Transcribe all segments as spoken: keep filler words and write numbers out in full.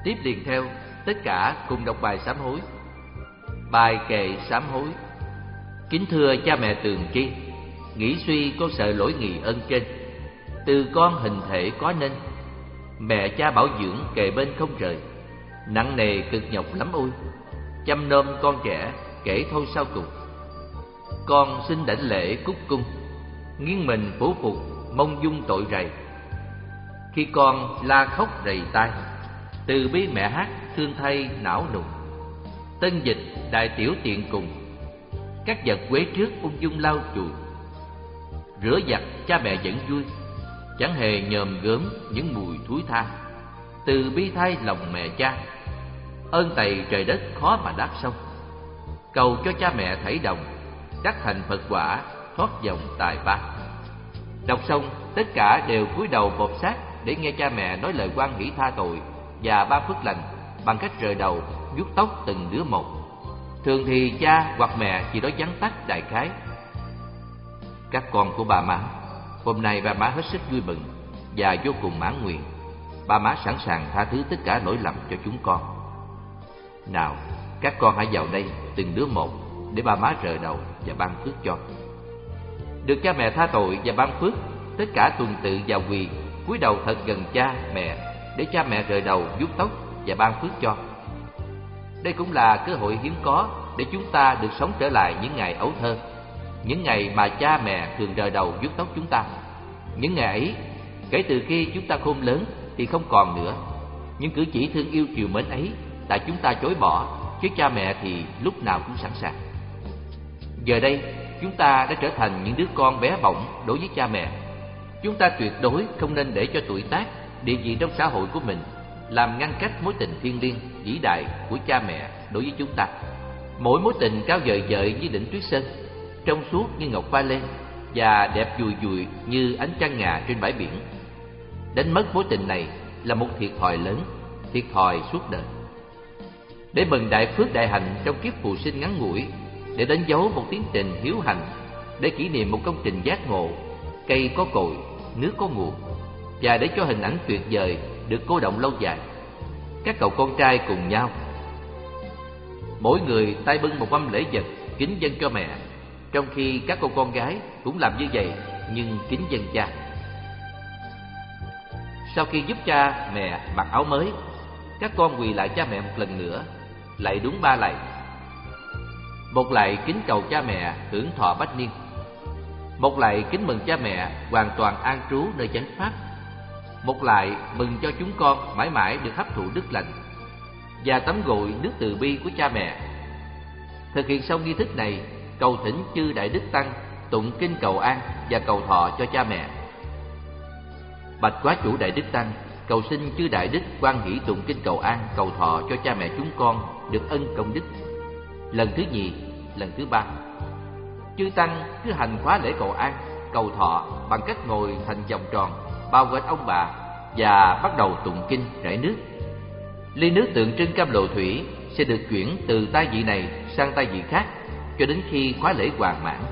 Tiếp liền theo, tất cả cùng đọc bài sám hối. Bài kệ sám hối. Kính thưa cha mẹ tường tri, nghĩ suy con sợ lỗi nghị ân trên. Từ con hình thể có nên, mẹ cha bảo dưỡng kề bên không rời. Nặng nề cực nhọc lắm ôi, chăm nom con trẻ kể thôi sau cùng. Con xin đảnh lễ cúc cung, nghiêng mình phủ phục mong dung tội rầy. Khi con la khóc rầy tai, từ bi mẹ hát thương thay não nùng. Tân dịch đại tiểu tiện cùng, các vật quế trước ung dung lau chùi. Rửa giặt cha mẹ vẫn vui, chẳng hề nhòm gớm những mùi thúi tha. Từ bi thay lòng mẹ cha, ơn tày trời đất khó mà đáp xong. Cầu cho cha mẹ thảy đồng, đắc thành Phật quả, thoát dòng tài ba. Đọc xong, tất cả đều cúi đầu bộp sát để nghe cha mẹ nói lời quan hỷ tha tội và ban phước lành bằng cách rời đầu vuốt tóc từng đứa một. Thường thì cha hoặc mẹ chỉ nói vắn tắt đại khái: các con của bà má, hôm nay bà má hết sức vui mừng và vô cùng mãn nguyện. Bà má sẵn sàng tha thứ tất cả lỗi lầm cho chúng con. Nào, các con hãy vào đây từng đứa một để bà má rời đầu và ban phước cho. Được cha mẹ tha tội và ban phước, tất cả tuần tự vào quỳ, cúi đầu thật gần cha mẹ để cha mẹ rời đầu vuốt tóc và ban phước cho. Đây cũng là cơ hội hiếm có để chúng ta được sống trở lại những ngày ấu thơ, những ngày mà cha mẹ thường rời đầu vuốt tóc chúng ta. Những ngày ấy, kể từ khi chúng ta khôn lớn thì không còn nữa. Những cử chỉ thương yêu chiều mến ấy tại chúng ta chối bỏ, chứ cha mẹ thì lúc nào cũng sẵn sàng. Giờ đây, chúng ta đã trở thành những đứa con bé bỏng đối với cha mẹ. Chúng ta tuyệt đối không nên để cho tuổi tác, địa vị trong xã hội của mình làm ngăn cách mối tình thiêng liêng, vĩ đại của cha mẹ đối với chúng ta. Mỗi mối tình cao vời vợi như đỉnh tuyết sơn, trong suốt như ngọc pha lê và đẹp dùi dùi như ánh trăng ngà trên bãi biển. Đánh mất mối tình này là một thiệt thòi lớn, thiệt thòi suốt đời. Để mừng đại phước đại hạnh trong kiếp phù sinh ngắn ngủi, để đánh dấu một tiến trình hiếu hành, để kỷ niệm một công trình giác ngộ, cây có cội, nước có nguồn, và để cho hình ảnh tuyệt vời được cô đọng lâu dài, các cậu con trai cùng nhau, mỗi người tay bưng một mâm lễ vật kính dâng cho mẹ, trong khi các cô con gái cũng làm như vậy nhưng kính dâng cha. Sau khi giúp cha mẹ mặc áo mới, các con quỳ lại cha mẹ một lần nữa, lạy đúng ba lạy. Một lạy kính cầu cha mẹ hưởng thọ bách niên, một lạy kính mừng cha mẹ hoàn toàn an trú nơi chánh pháp, một lạy mừng cho chúng con mãi mãi được hấp thụ đức lành và tắm gội nước từ bi của cha mẹ. Thực hiện xong nghi thức này, cầu thỉnh chư đại đức tăng tụng kinh cầu an và cầu thọ cho cha mẹ. Bạch quá chủ đại đức tăng, cầu xin chư đại đức hoan hỷ tụng kinh cầu an cầu thọ cho cha mẹ chúng con được ân công đức. Lần thứ nhì, lần thứ ba, chư tăng cứ hành khóa lễ cầu an cầu thọ bằng cách ngồi thành vòng tròn bao quanh ông bà và bắt đầu tụng kinh rải nước. Ly nước tượng trưng cam lộ thủy sẽ được chuyển từ tay vị này sang tay vị khác cho đến khi khóa lễ hoàn mãn.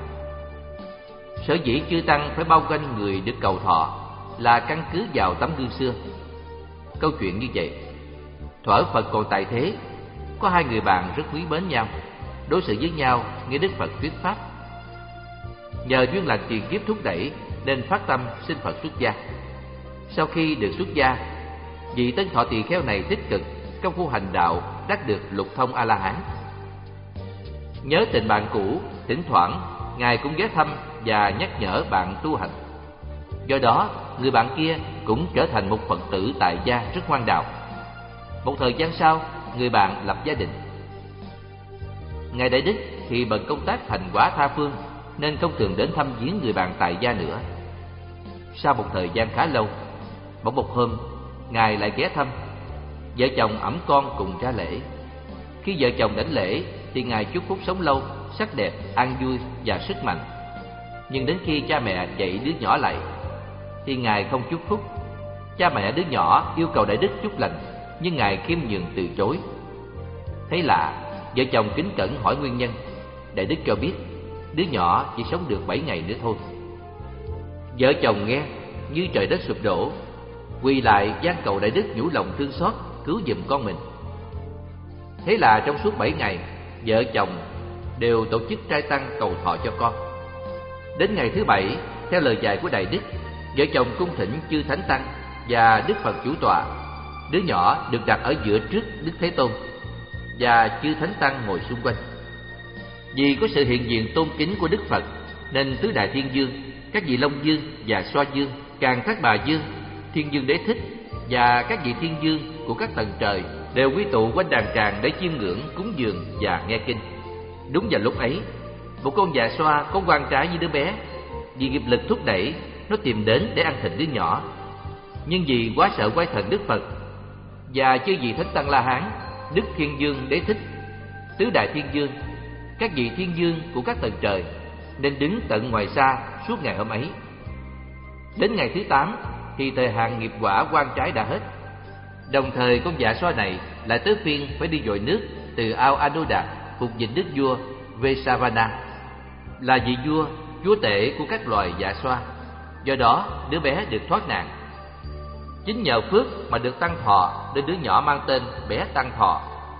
Sở dĩ chư tăng phải bao quanh người được cầu thọ là căn cứ vào tấm gương xưa. Câu chuyện như vậy: thuở Phật còn tại thế, có hai người bạn rất quý mến nhau, đối xử với nhau nghe Đức Phật thuyết pháp. Nhờ duyên lành tiền kiếp thúc đẩy nên phát tâm xin Phật xuất gia. Sau khi được xuất gia, vị Tân Thọ tỳ kheo này tích cực công phu hành đạo, đắc được lục thông A La Hán. Nhớ tình bạn cũ, thỉnh thoảng ngài cũng ghé thăm và nhắc nhở bạn tu hành. Do đó, người bạn kia cũng trở thành một Phật tử tại gia rất ngoan đạo. Một thời gian sau, người bạn lập gia đình. Ngài Đại Đức thì bận công tác thành quả tha phương nên không thường đến thăm viếng người bạn tại gia nữa. Sau một thời gian khá lâu, bỗng một hôm, ngài lại ghé thăm. Vợ chồng ẵm con cùng ra lễ. Khi vợ chồng đảnh lễ thì ngài chúc phúc sống lâu, sắc đẹp, an vui và sức mạnh. Nhưng đến khi cha mẹ dạy đứa nhỏ lại thì ngài không chúc phúc. Cha mẹ đứa nhỏ yêu cầu Đại Đức chúc lành, nhưng ngài khiêm nhường từ chối. Thấy lạ, vợ chồng kính cẩn hỏi nguyên nhân. Đại Đức cho biết đứa nhỏ chỉ sống được bảy ngày nữa thôi. Vợ chồng nghe như trời đất sụp đổ, quỳ lại van cầu Đại Đức nhủ lòng thương xót cứu giùm con mình. Thế là trong suốt bảy ngày, vợ chồng đều tổ chức trai tăng cầu thọ cho con. Đến ngày thứ bảy, theo lời dạy của Đại Đức, vợ chồng cung thỉnh chư Thánh Tăng và Đức Phật chủ tọa. Đứa nhỏ được đặt ở giữa trước Đức Thế Tôn, và chư Thánh Tăng ngồi xung quanh. Vì có sự hiện diện tôn kính của Đức Phật, nên tứ đại thiên dương, các vị Long Dương và Xoa Dương, Càn Thác Bà Dương, Thiên Dương Đế Thích và các vị thiên dương của các tầng trời đều quy tụ quanh đàn tràng để chiêm ngưỡng, cúng dường và nghe kinh. Đúng vào lúc ấy, một con già xoa có quan trái với đứa bé. Vì nghiệp lực thúc đẩy, nó tìm đến để ăn thịt đứa nhỏ. Nhưng vì quá sợ quái thần Đức Phật và chư vị Thánh Tăng La Hán, Đức Thiên Dương Đế Thích, tứ đại thiên dương, các vị thiên dương của các tầng trời, nên đứng tận ngoài xa suốt ngày hôm ấy. Đến ngày thứ tám thì thời hạn nghiệp quả quan trái đã hết. Đồng thời con dạ xoa này lại tới phiên phải đi dội nước từ ao Anoda phục dịch đức vua Vesavana, là vị vua chúa tể của các loài dạ xoa. Do đó đứa bé được thoát nạn. Chính nhờ phước mà được tăng thọ, nên đứa nhỏ mang tên bé Tăng Thọ.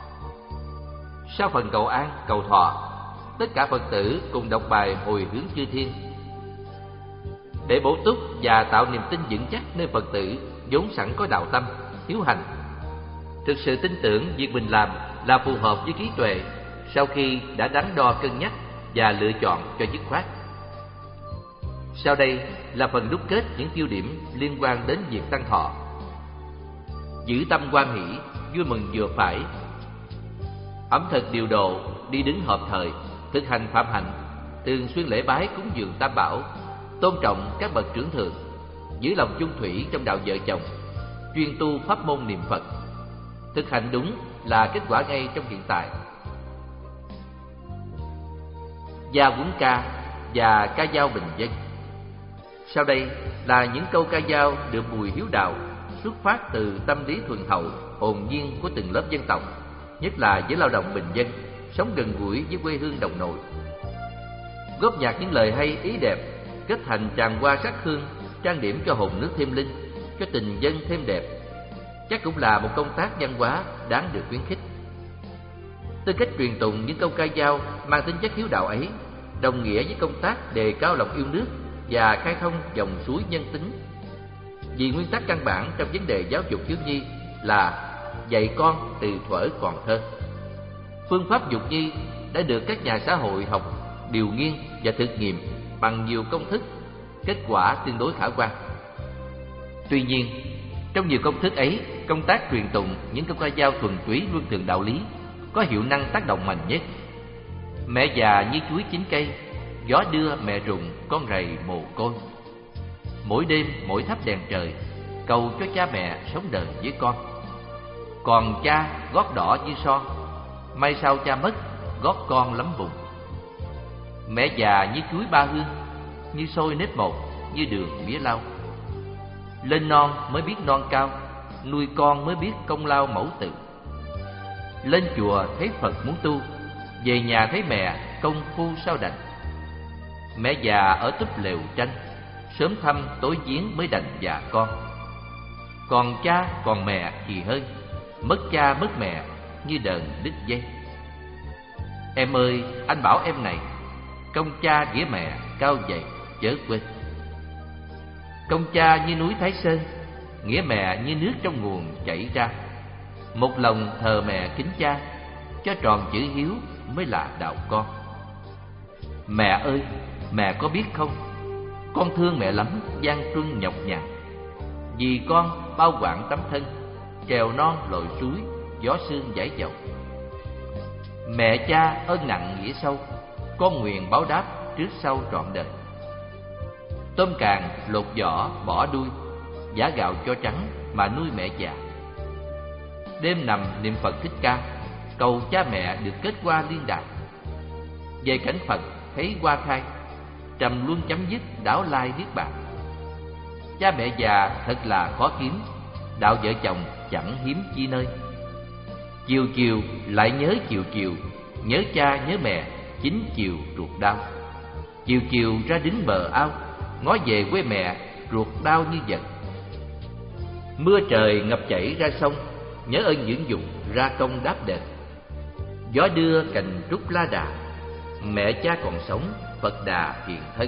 Sau phần cầu an cầu thọ, tất cả Phật tử cùng đọc bài hồi hướng chư thiên để bổ túc và tạo niềm tin vững chắc nơi Phật tử vốn sẵn có đạo tâm, hiếu hành, thực sự tin tưởng việc mình làm là phù hợp với trí tuệ sau khi đã đắn đo cân nhắc và lựa chọn cho dứt khoát. Sau đây là phần đúc kết những tiêu điểm liên quan đến việc tăng thọ. Giữ tâm hoan hỷ, vui mừng vừa phải. Ẩm thực điều độ, đi đứng hợp thời, thực hành phạm hạnh, thường xuyên lễ bái cúng dường Tam Bảo, tôn trọng các bậc trưởng thượng, giữ lòng chung thủy trong đạo vợ chồng, chuyên tu pháp môn niệm Phật. Thực hành đúng là kết quả ngay trong hiện tại. Gia Quấn Ca và ca dao bình dân. Sau đây là những câu ca dao được Bùi Hiếu Đạo xuất phát từ tâm lý thuần hậu, hồn nhiên của từng lớp dân tộc, nhất là với lao động bình dân, sống gần gũi với quê hương đồng nội. Góp nhặt những lời hay ý đẹp, kết thành tràng hoa sắc hương, trang điểm cho hồn nước thêm linh, cho tình dân thêm đẹp, chắc cũng là một công tác văn hóa đáng được khuyến khích. Tư cách truyền tụng những câu ca dao mang tính chất hiếu đạo ấy, đồng nghĩa với công tác đề cao lòng yêu nước và khai thông dòng suối nhân tính. Vì nguyên tắc căn bản trong vấn đề giáo dục thiếu nhi là dạy con từ thuở còn thơ. Phương pháp dục nhi đã được các nhà xã hội học điều nghiên và thực nghiệm bằng nhiều công thức, kết quả tương đối khả quan. Tuy nhiên, trong nhiều công thức ấy, công tác truyền tụng những câu ca dao thuần túy luân thường đạo lý có hiệu năng tác động mạnh nhất. Mẹ già như chuối chín cây, gió đưa mẹ rụng con rầy mồ côi. Mỗi đêm mỗi thắp đèn trời, cầu cho cha mẹ sống đời với con. Còn cha gót đỏ như son, may sau cha mất gót con lắm vùng. Mẹ già như chuối ba hương, như xôi nếp một, như đường mía lau. Lên non mới biết non cao, nuôi con mới biết công lao mẫu tử. Lên chùa thấy Phật muốn tu, về nhà thấy mẹ công phu sao đành. Mẹ già ở túp lều tranh, sớm thăm tối viếng mới đành già con. Còn cha còn mẹ thì hơn, mất cha mất mẹ như đờn đứt dây. Em ơi, anh bảo em này, công cha nghĩa mẹ cao dày chớ quên. Công cha như núi Thái Sơn, nghĩa mẹ như nước trong nguồn chảy ra. Một lòng thờ mẹ kính cha, cho tròn chữ hiếu mới là đạo con. Mẹ ơi, mẹ có biết không, con thương mẹ lắm gian truân nhọc nhằn. Vì con bao quảng tấm thân, trèo non lội suối, gió sương dãi dầu. Mẹ cha ơn nặng nghĩa sâu, con nguyện báo đáp trước sau trọn đời. Tôm càng lột vỏ bỏ đuôi, giả gạo cho trắng mà nuôi mẹ già. Đêm nằm niệm Phật Thích Ca, cầu cha mẹ được kết hoa liên đài. Về cảnh Phật thấy hoa khai, trầm luân chấm dứt đảo lai niết bàn. Cha mẹ già thật là khó kiếm, đạo vợ chồng chẳng hiếm chi nơi. Chiều chiều lại nhớ chiều chiều, nhớ cha nhớ mẹ, chính chiều ruột đau. Chiều chiều ra đến bờ ao, ngó về quê mẹ, ruột đau như giật. Mưa trời ngập chảy ra sông, nhớ ơn dưỡng dục ra công đáp đền. Gió đưa cành trúc lá đà, mẹ cha còn sống Phật Đà hiền thân.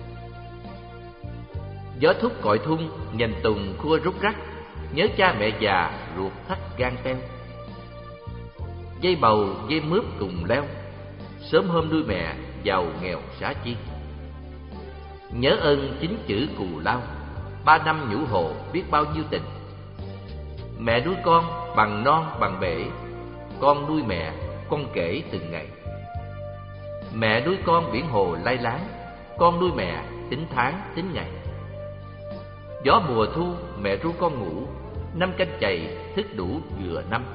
Gió thúc còi thung, nhành tùng khua rúc rắc, nhớ cha mẹ già ruột thắt gan teo. Dây bầu dây mướp cùng leo, sớm hôm nuôi mẹ giàu nghèo xá chi. Nhớ ơn chính chữ cù lao, ba năm nhũ hộ biết bao nhiêu tình. Mẹ nuôi con bằng non bằng bể, con nuôi mẹ con kể từng ngày. Mẹ nuôi con biển hồ lai láng, con nuôi mẹ tính tháng tính ngày. Gió mùa thu mẹ ru con ngủ, năm canh chày thức đủ vừa năm.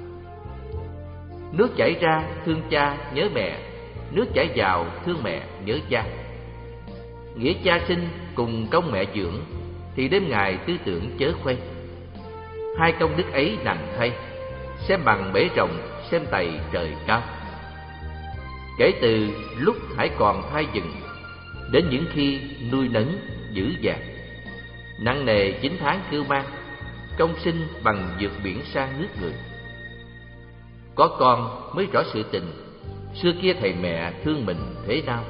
Nước chảy ra thương cha nhớ mẹ, nước chảy vào thương mẹ nhớ cha. Nghĩa cha sinh cùng công mẹ dưỡng, thì đêm ngày tư tưởng chớ khuây. Hai công đức ấy nặng thay, xem bằng bể rộng, xem tày trời cao. Kể từ lúc hãy còn thai dừng, đến những khi nuôi nấng dữ dàng. Nặng nề chín tháng cưu mang, công sinh bằng vượt biển sang nước người. Có con mới rõ sự tình, xưa kia thầy mẹ thương mình thế nào.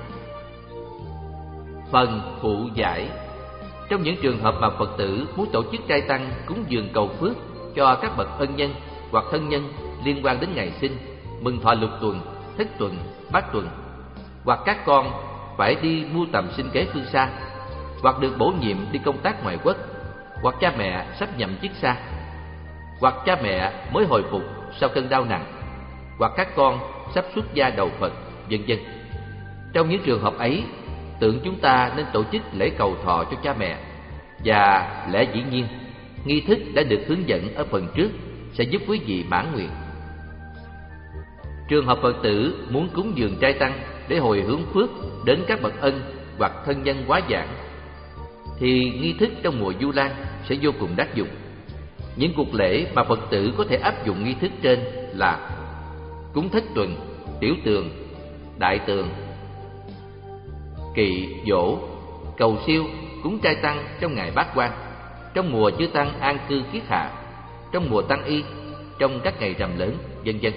Phần phụ giải. Trong những trường hợp mà Phật tử muốn tổ chức trai tăng cúng dường cầu phước cho các bậc ân nhân hoặc thân nhân liên quan đến ngày sinh, mừng thọ lục tuần, thất tuần, bát tuần, hoặc các con phải đi mưu tầm sinh kế phương xa, hoặc được bổ nhiệm đi công tác ngoại quốc, hoặc cha mẹ sắp nhậm chức xa, hoặc cha mẹ mới hồi phục sau cơn đau nặng, hoặc các con sắp xuất gia đầu Phật, vân vân. Trong những trường hợp ấy, tượng chúng ta nên tổ chức lễ cầu thọ cho cha mẹ, và lẽ dĩ nhiên, nghi thức đã được hướng dẫn ở phần trước sẽ giúp quý vị mãn nguyện. Trường hợp Phật tử muốn cúng dường trai tăng để hồi hướng phước đến các bậc ân hoặc thân nhân quá giảng, thì nghi thức trong mùa Vu Lan sẽ vô cùng đắc dụng. Những cuộc lễ mà Phật tử có thể áp dụng nghi thức trên là cúng thất tuần, tiểu tường, đại tường, kỵ, dỗ, cầu siêu, cúng trai tăng trong ngày bát quan, trong mùa chư tăng an cư kiết hạ, trong mùa tăng y, trong các ngày rằm lớn, vân vân.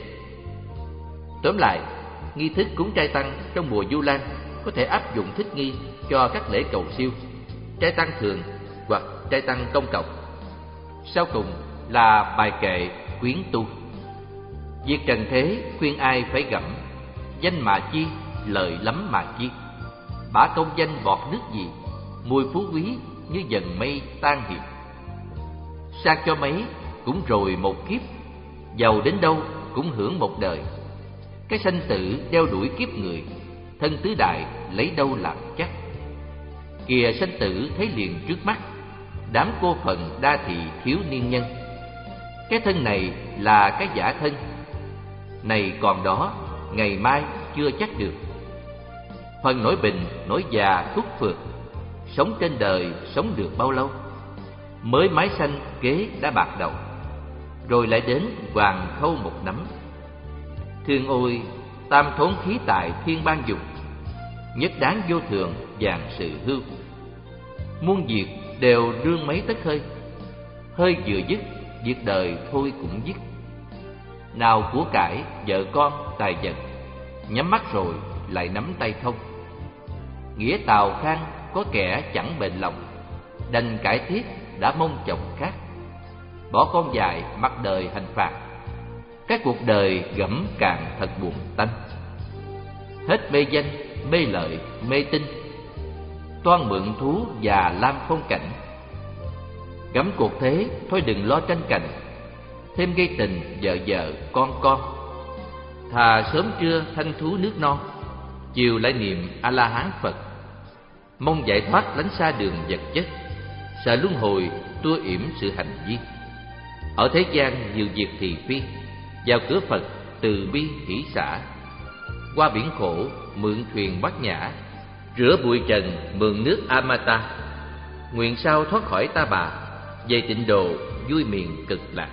Tóm lại, nghi thức cúng trai tăng trong mùa Vu Lan có thể áp dụng thích nghi cho các lễ cầu siêu, trai tăng thường hoặc trai tăng công cộng. Sau cùng là bài kệ khuyến tu. Việc trần thế khuyên ai phải gẫm, danh mà chi, lợi lắm mà chi. Bả công danh bọt nước gì, mùi phú quý như dần mây tan hiệp. Sang cho mấy cũng rồi một kiếp, giàu đến đâu cũng hưởng một đời. Cái sanh tử đeo đuổi kiếp người, thân tứ đại lấy đâu làm chắc. Kìa sanh tử thấy liền trước mắt, đám cô phần đa thị thiếu niên nhân. Cái thân này là cái giả thân, này còn đó, ngày mai chưa chắc được. Phần nỗi bình, nỗi già thuốc phược, sống trên đời sống được bao lâu? Mới mái xanh kế đã bạc đầu, rồi lại đến hoàng khâu một nắm. Thương ôi, tam thốn khí tài thiên ban dùng, nhất đáng vô thường vàng sự hưu. Muôn việc đều rương mấy tấc hơi, hơi vừa dứt, việc đời thôi cũng dứt. Nào của cải, vợ con, tài vật, nhắm mắt rồi lại nắm tay thông. Nghĩa tào khang có kẻ chẳng bền lòng, đành cải thiết đã mong chồng khác. Bỏ con dài mặc đời hành phạt, cái cuộc đời gẫm càng thật buồn tanh. Hết mê danh, mê lợi, mê tinh, toan mượn thú và lam phong cảnh. Gẫm cuộc thế thôi đừng lo tranh cành, thêm gây tình vợ vợ con con. Thà sớm trưa thanh thú nước non, chiều lại niệm A La Hán Phật. Mong giải thoát lánh xa đường vật chất, sợ luân hồi tua yểm sự hành vi. Ở thế gian nhiều việc thì phi, vào cửa Phật từ bi hỷ xả. Qua biển khổ mượn thuyền bát nhã, rửa bụi trần mượn nước Amata. Nguyện sao thoát khỏi ta bà, về tịnh độ vui miền cực lạc.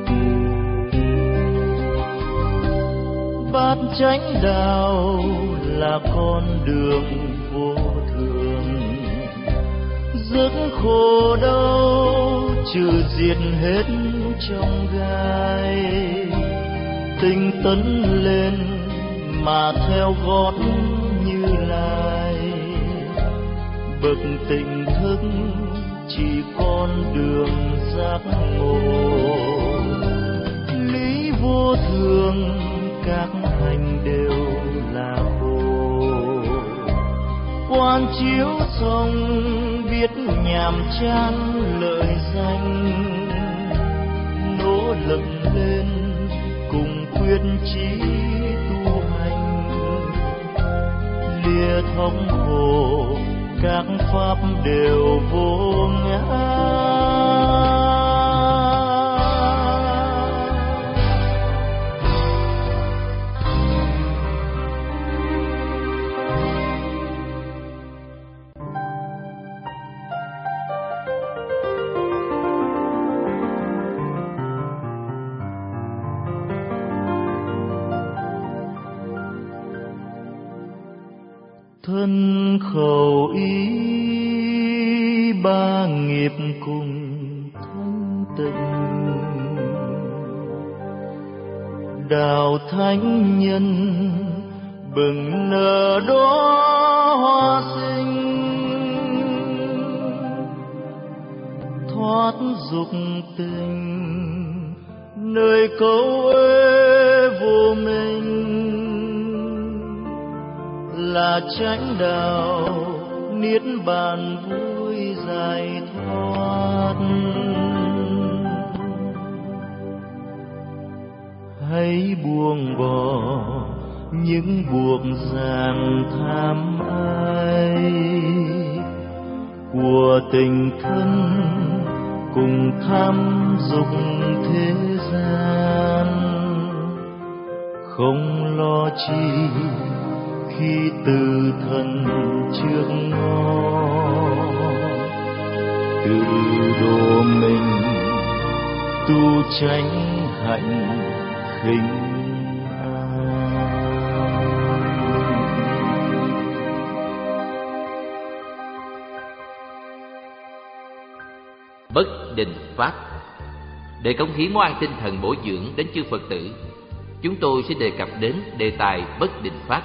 Bát chánh đạo là con đường vô thường. Giấc khổ đau trừ diệt hết trong gai, tinh tấn lên mà theo gót Như Lai. Bậc tỉnh thức chỉ con đường giác ngộ, lý vô thường các hành đều là khổ. Quan chiếu xong biết nhàm chán lợi danh, nỗ lực lên cùng quyết chí tu hành. Lìa thống khổ các pháp đều vô ngã. Thân khẩu ý ba nghiệp cùng thanh tịnh, đạo thánh nhân bừng nở đóa hoa sinh. Thoát dục tình nơi câu ế vô minh, là chánh đạo niết bàn vui giải thoát. Hãy buông bỏ những buộc ràng tham ái của tình thân cùng tham dục thế gian. Không lo chi khi từ thân trước ngõ, tự độ mình tu chánh hạnh khinh an. Bất định pháp. Để cống hiến món ăn tinh thần bổ dưỡng đến chư Phật tử, chúng tôi sẽ đề cập đến đề tài bất định pháp.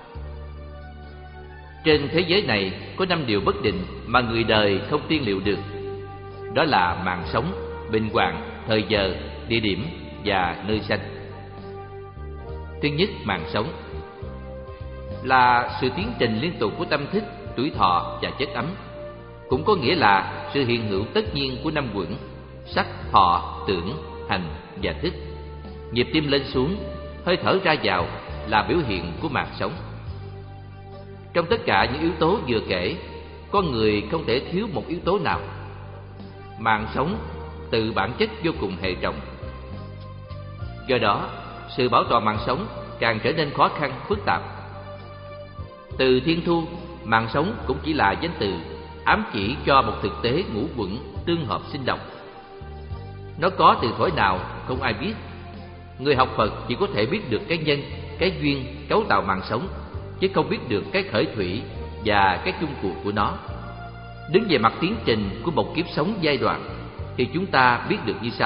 Trên thế giới này có năm điều bất định mà người đời không tiên liệu được. Đó là mạng sống, bệnh hoạn, thời giờ, địa điểm và nơi sanh. Thứ nhất, mạng sống là sự tiến trình liên tục của tâm thức, tuổi thọ và chất ấm. Cũng có nghĩa là sự hiện hữu tất nhiên của năm uẩn: sắc, thọ, tưởng, hành và thức. Nhịp tim lên xuống, hơi thở ra vào là biểu hiện của mạng sống. Trong tất cả những yếu tố vừa kể, con người không thể thiếu một yếu tố nào. Mạng sống từ bản chất vô cùng hệ trọng. Do đó, sự bảo toàn mạng sống càng trở nên khó khăn, phức tạp. Từ thiên thu, mạng sống cũng chỉ là danh từ ám chỉ cho một thực tế ngũ uẩn tương hợp sinh động. Nó có từ thuở nào không ai biết. Người học Phật chỉ có thể biết được cái nhân, cái duyên cấu tạo mạng sống, chứ không biết được cái khởi thủy và cái chung cuộc của nó. Đứng về mặt tiến trình của một kiếp sống giai đoạn thì chúng ta biết được như sau.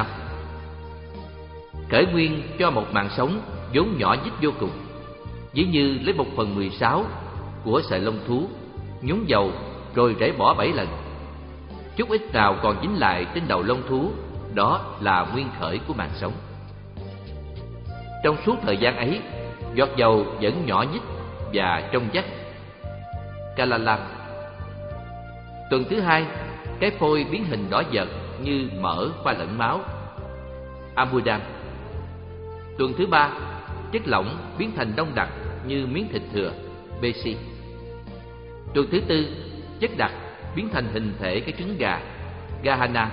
Khởi nguyên cho một mạng sống vốn nhỏ nhít vô cùng, ví như lấy một phần mười sáu của sợi lông thú, nhúng dầu rồi rải bỏ bảy lần. Chút ít nào còn dính lại trên đầu lông thú, đó là nguyên khởi của mạng sống. Trong suốt thời gian ấy, giọt dầu vẫn nhỏ nhít và trong vắt. Kalala. Tuần thứ hai, cái phôi biến hình đỏ vợt như mỡ pha lẫn máu. Amudam. Tuần thứ ba, chất lỏng biến thành đông đặc như miếng thịt thừa. Besi. Tuần thứ tư, chất đặc biến thành hình thể cái trứng gà. Gahana.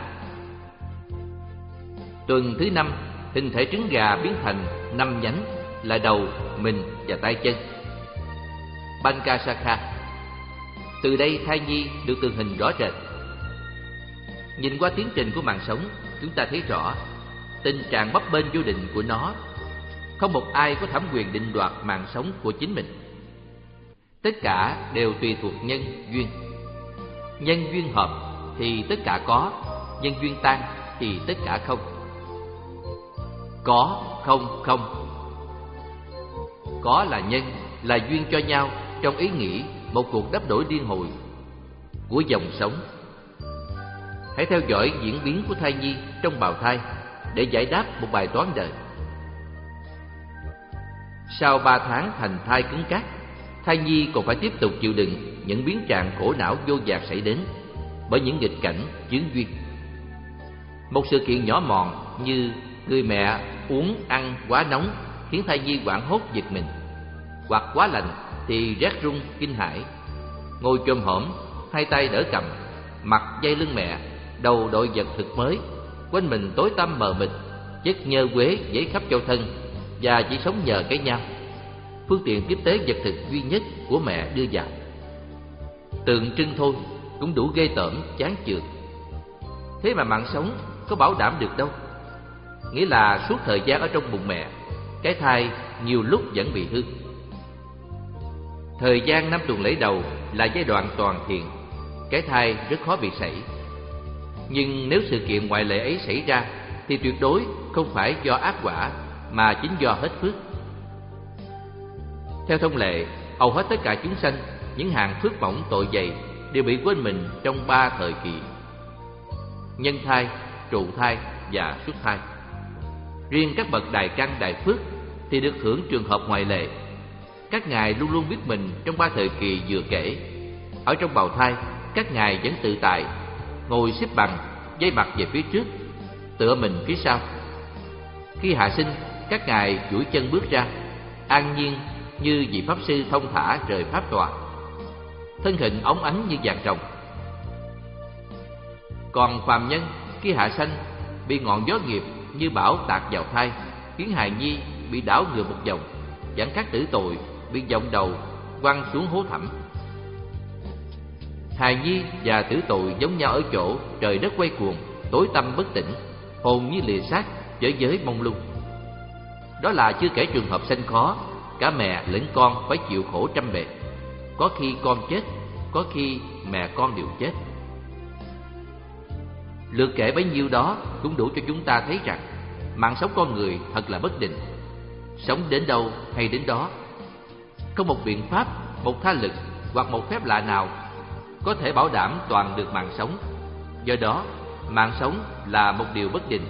Tuần thứ năm, hình thể trứng gà biến thành năm nhánh là đầu, mình và tay chân. Pankasakha. Từ đây thai nhi được tường hình rõ rệt. Nhìn qua tiến trình của mạng sống, chúng ta thấy rõ tình trạng bấp bênh vô định của nó. Không một ai có thẩm quyền định đoạt mạng sống của chính mình. Tất cả đều tùy thuộc nhân duyên. Nhân duyên hợp thì tất cả có, nhân duyên tan thì tất cả không. Có, không, không. Có là nhân, là duyên cho nhau trong ý nghĩ một cuộc đắp đổi liên hồi của dòng sống. Hãy theo dõi diễn biến của thai nhi trong bào thai để giải đáp một bài toán đời. Sau ba tháng thành thai cứng cáp, thai nhi còn phải tiếp tục chịu đựng những biến trạng khổ não vô vàn xảy đến bởi những nghịch cảnh chướng duyên. Một sự kiện nhỏ mọn như người mẹ uống ăn quá nóng khiến thai nhi hoảng hốt giật mình, hoặc quá lạnh thì rét run kinh hãi, ngồi chồm hổm, hai tay đỡ cằm, mặt dây lưng mẹ, đầu đội vật thực mới, quanh mình tối tăm mờ mịt, chất nhơ quế dấy khắp châu thân và chỉ sống nhờ cái nhau, phương tiện tiếp tế vật thực duy nhất của mẹ đưa vào. Tượng trưng thôi cũng đủ ghê tởm chán chường. Thế mà mạng sống có bảo đảm được đâu. Nghĩa là suốt thời gian ở trong bụng mẹ, cái thai nhiều lúc vẫn bị hư. Thời gian năm tuần lễ đầu là giai đoạn toàn thiện, cái thai rất khó bị sảy. Nhưng nếu sự kiện ngoại lệ ấy xảy ra thì tuyệt đối không phải do ác quả mà chính do hết phước. Theo thông lệ, hầu hết tất cả chúng sanh, những hàng phước mỏng tội dày đều bị quên mình trong ba thời kỳ: nhân thai, trụ thai và xuất thai. Riêng các bậc đại căn đại phước thì được hưởng trường hợp ngoại lệ. Các ngài luôn luôn biết mình trong ba thời kỳ vừa kể. Ở trong bào thai, các ngài vẫn tự tại, ngồi xếp bằng, dây mặt về phía trước, tựa mình phía sau. Khi hạ sinh, các ngài duỗi chân bước ra, an nhiên như vị pháp sư thông thả rời pháp tòa, thân hình óng ánh như vàng rồng. Còn phàm nhân khi hạ sanh bị ngọn gió nghiệp như bão tạt vào thai, khiến hài nhi bị đảo ngược một vòng, chẳng khác tử tội bị vòng đầu quăng xuống hố thẳm. Hài nhi và tử tội giống nhau ở chỗ trời đất quay cuồng, tối tăm bất tỉnh, hồn như lìa xác, chới giới mông lung. Đó là chưa kể trường hợp sanh khó, cả mẹ lẫn con phải chịu khổ trăm bề. Có khi con chết, có khi mẹ con đều chết. Lượt kể bấy nhiêu đó cũng đủ cho chúng ta thấy rằng mạng sống con người thật là bất định, sống đến đâu hay đến đó. Không một biện pháp, một tha lực hoặc một phép lạ nào có thể bảo đảm toàn được mạng sống. Do đó, mạng sống là một điều bất định.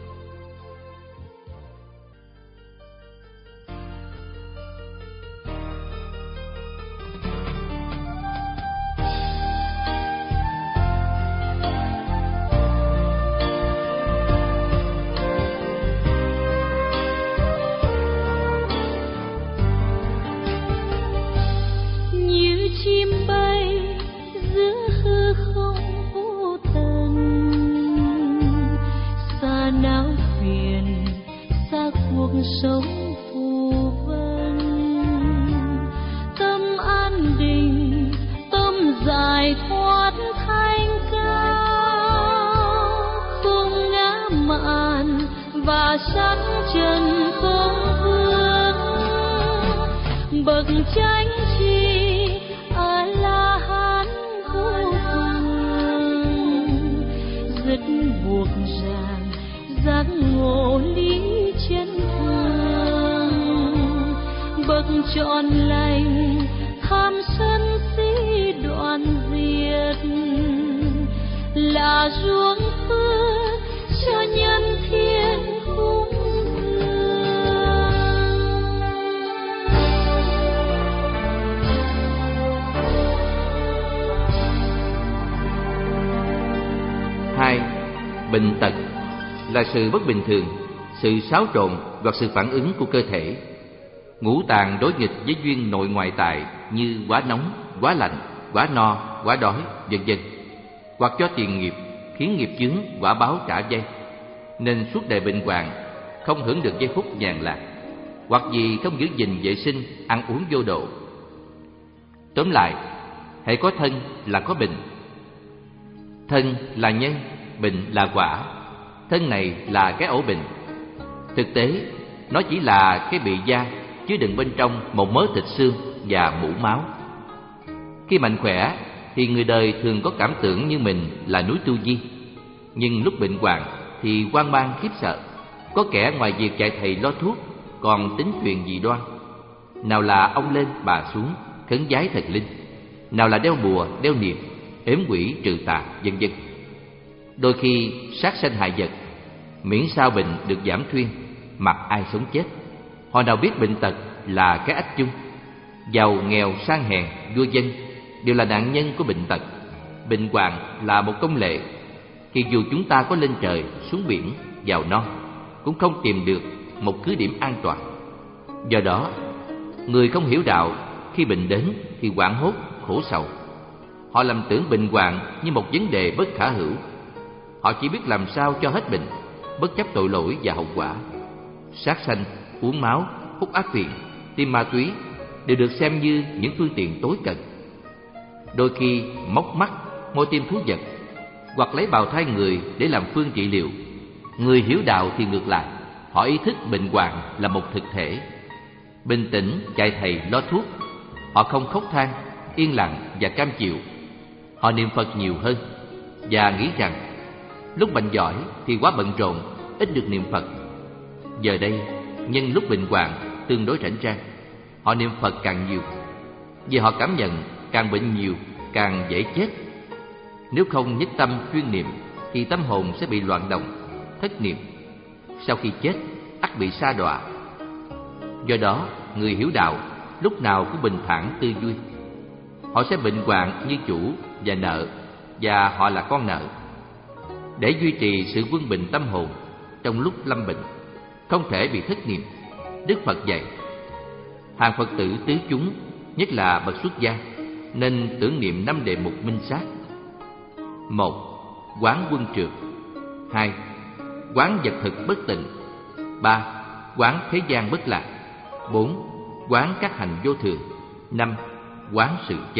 sống phù vân, tâm an định, tâm giải thoát thanh cao, không ngã mạn và sắc trần không vương, bậc chánh tri a la hán vô thường, dứt buộc ràng giác ngộ lý chân thường, bậc trọn lành tham sân si đoạn diệt, là ruộng phước cho nhân thiên khung hai. Bệnh tật là sự bất bình thường, sự xáo trộn hoặc sự phản ứng của cơ thể. Ngũ tạng đối nghịch với duyên nội ngoại tại như quá nóng, quá lạnh, quá no, quá đói, vân vân, hoặc cho tiền nghiệp khiến nghiệp chướng quả báo trả dây, nên suốt đời bệnh hoạn, không hưởng được giây phút nhàn lạc, hoặc vì không giữ gìn vệ sinh, ăn uống vô độ. Tóm lại, hễ có thân là có bệnh. Thân là nhân, bệnh là quả. Thân này là cái ổ bệnh. Thực tế, nó chỉ là cái bị da chứa đựng bên trong một mớ thịt xương và mũ máu. Khi mạnh khỏe thì người đời thường có cảm tưởng như mình là núi tu di, nhưng lúc bệnh hoạn thì hoang mang khiếp sợ. Có kẻ ngoài việc chạy thầy lo thuốc còn tính chuyện dị đoan. Nào là ông lên bà xuống, khấn vái thần linh, nào là đeo bùa, đeo niệm, ếm quỷ trừ tà, vân vân. Đôi khi sát sanh hại vật, miễn sao bệnh được giảm thuyên, mặc ai sống chết. Họ nào biết bệnh tật là cái ách chung. Giàu nghèo sang hèn, vua dân đều là nạn nhân của bệnh tật. Bệnh hoạn là một công lệ, thì dù chúng ta có lên trời, xuống biển, vào non, cũng không tìm được một cứ điểm an toàn. Do đó, người không hiểu đạo khi bệnh đến thì hoảng hốt, khổ sầu. Họ lầm tưởng bệnh hoạn như một vấn đề bất khả hữu. Họ chỉ biết làm sao cho hết bệnh, bất chấp tội lỗi và hậu quả. Sát sanh, uống máu, hút ác phiện, tiêm ma túy đều được xem như những phương tiện tối cận. Đôi khi móc mắt, môi tiêm thú vật, hoặc lấy bào thai người để làm phương trị liệu. Người hiểu đạo thì ngược lại, họ ý thức bệnh hoạn là một thực thể. Bình tĩnh chạy thầy lo thuốc, họ không khóc than, yên lặng và cam chịu. Họ niệm Phật nhiều hơn và nghĩ rằng lúc bệnh giỏi thì quá bận rộn, ít được niệm Phật. Giờ đây, nhân lúc bệnh hoạn tương đối rảnh rang, họ niệm Phật càng nhiều, vì họ cảm nhận càng bệnh nhiều càng dễ chết. Nếu không nhất tâm chuyên niệm thì tâm hồn sẽ bị loạn động, thất niệm. Sau khi chết, ắt bị sa đọa. Do đó, người hiểu đạo lúc nào cũng bình thản tươi vui. Họ sẽ bệnh hoạn như chủ và nợ, và họ là con nợ. Để duy trì sự quân bình tâm hồn trong lúc lâm bệnh, không thể bị thất niệm, Đức Phật dạy hàng Phật tử tứ chúng, nhất là bậc xuất gia, nên tưởng niệm năm đề mục minh sát. Một, quán quân trượt. Hai, quán vật thực bất tịnh. Ba, quán thế gian bất lạc. Bốn, quán các hành vô thường. Năm, quán sự chết.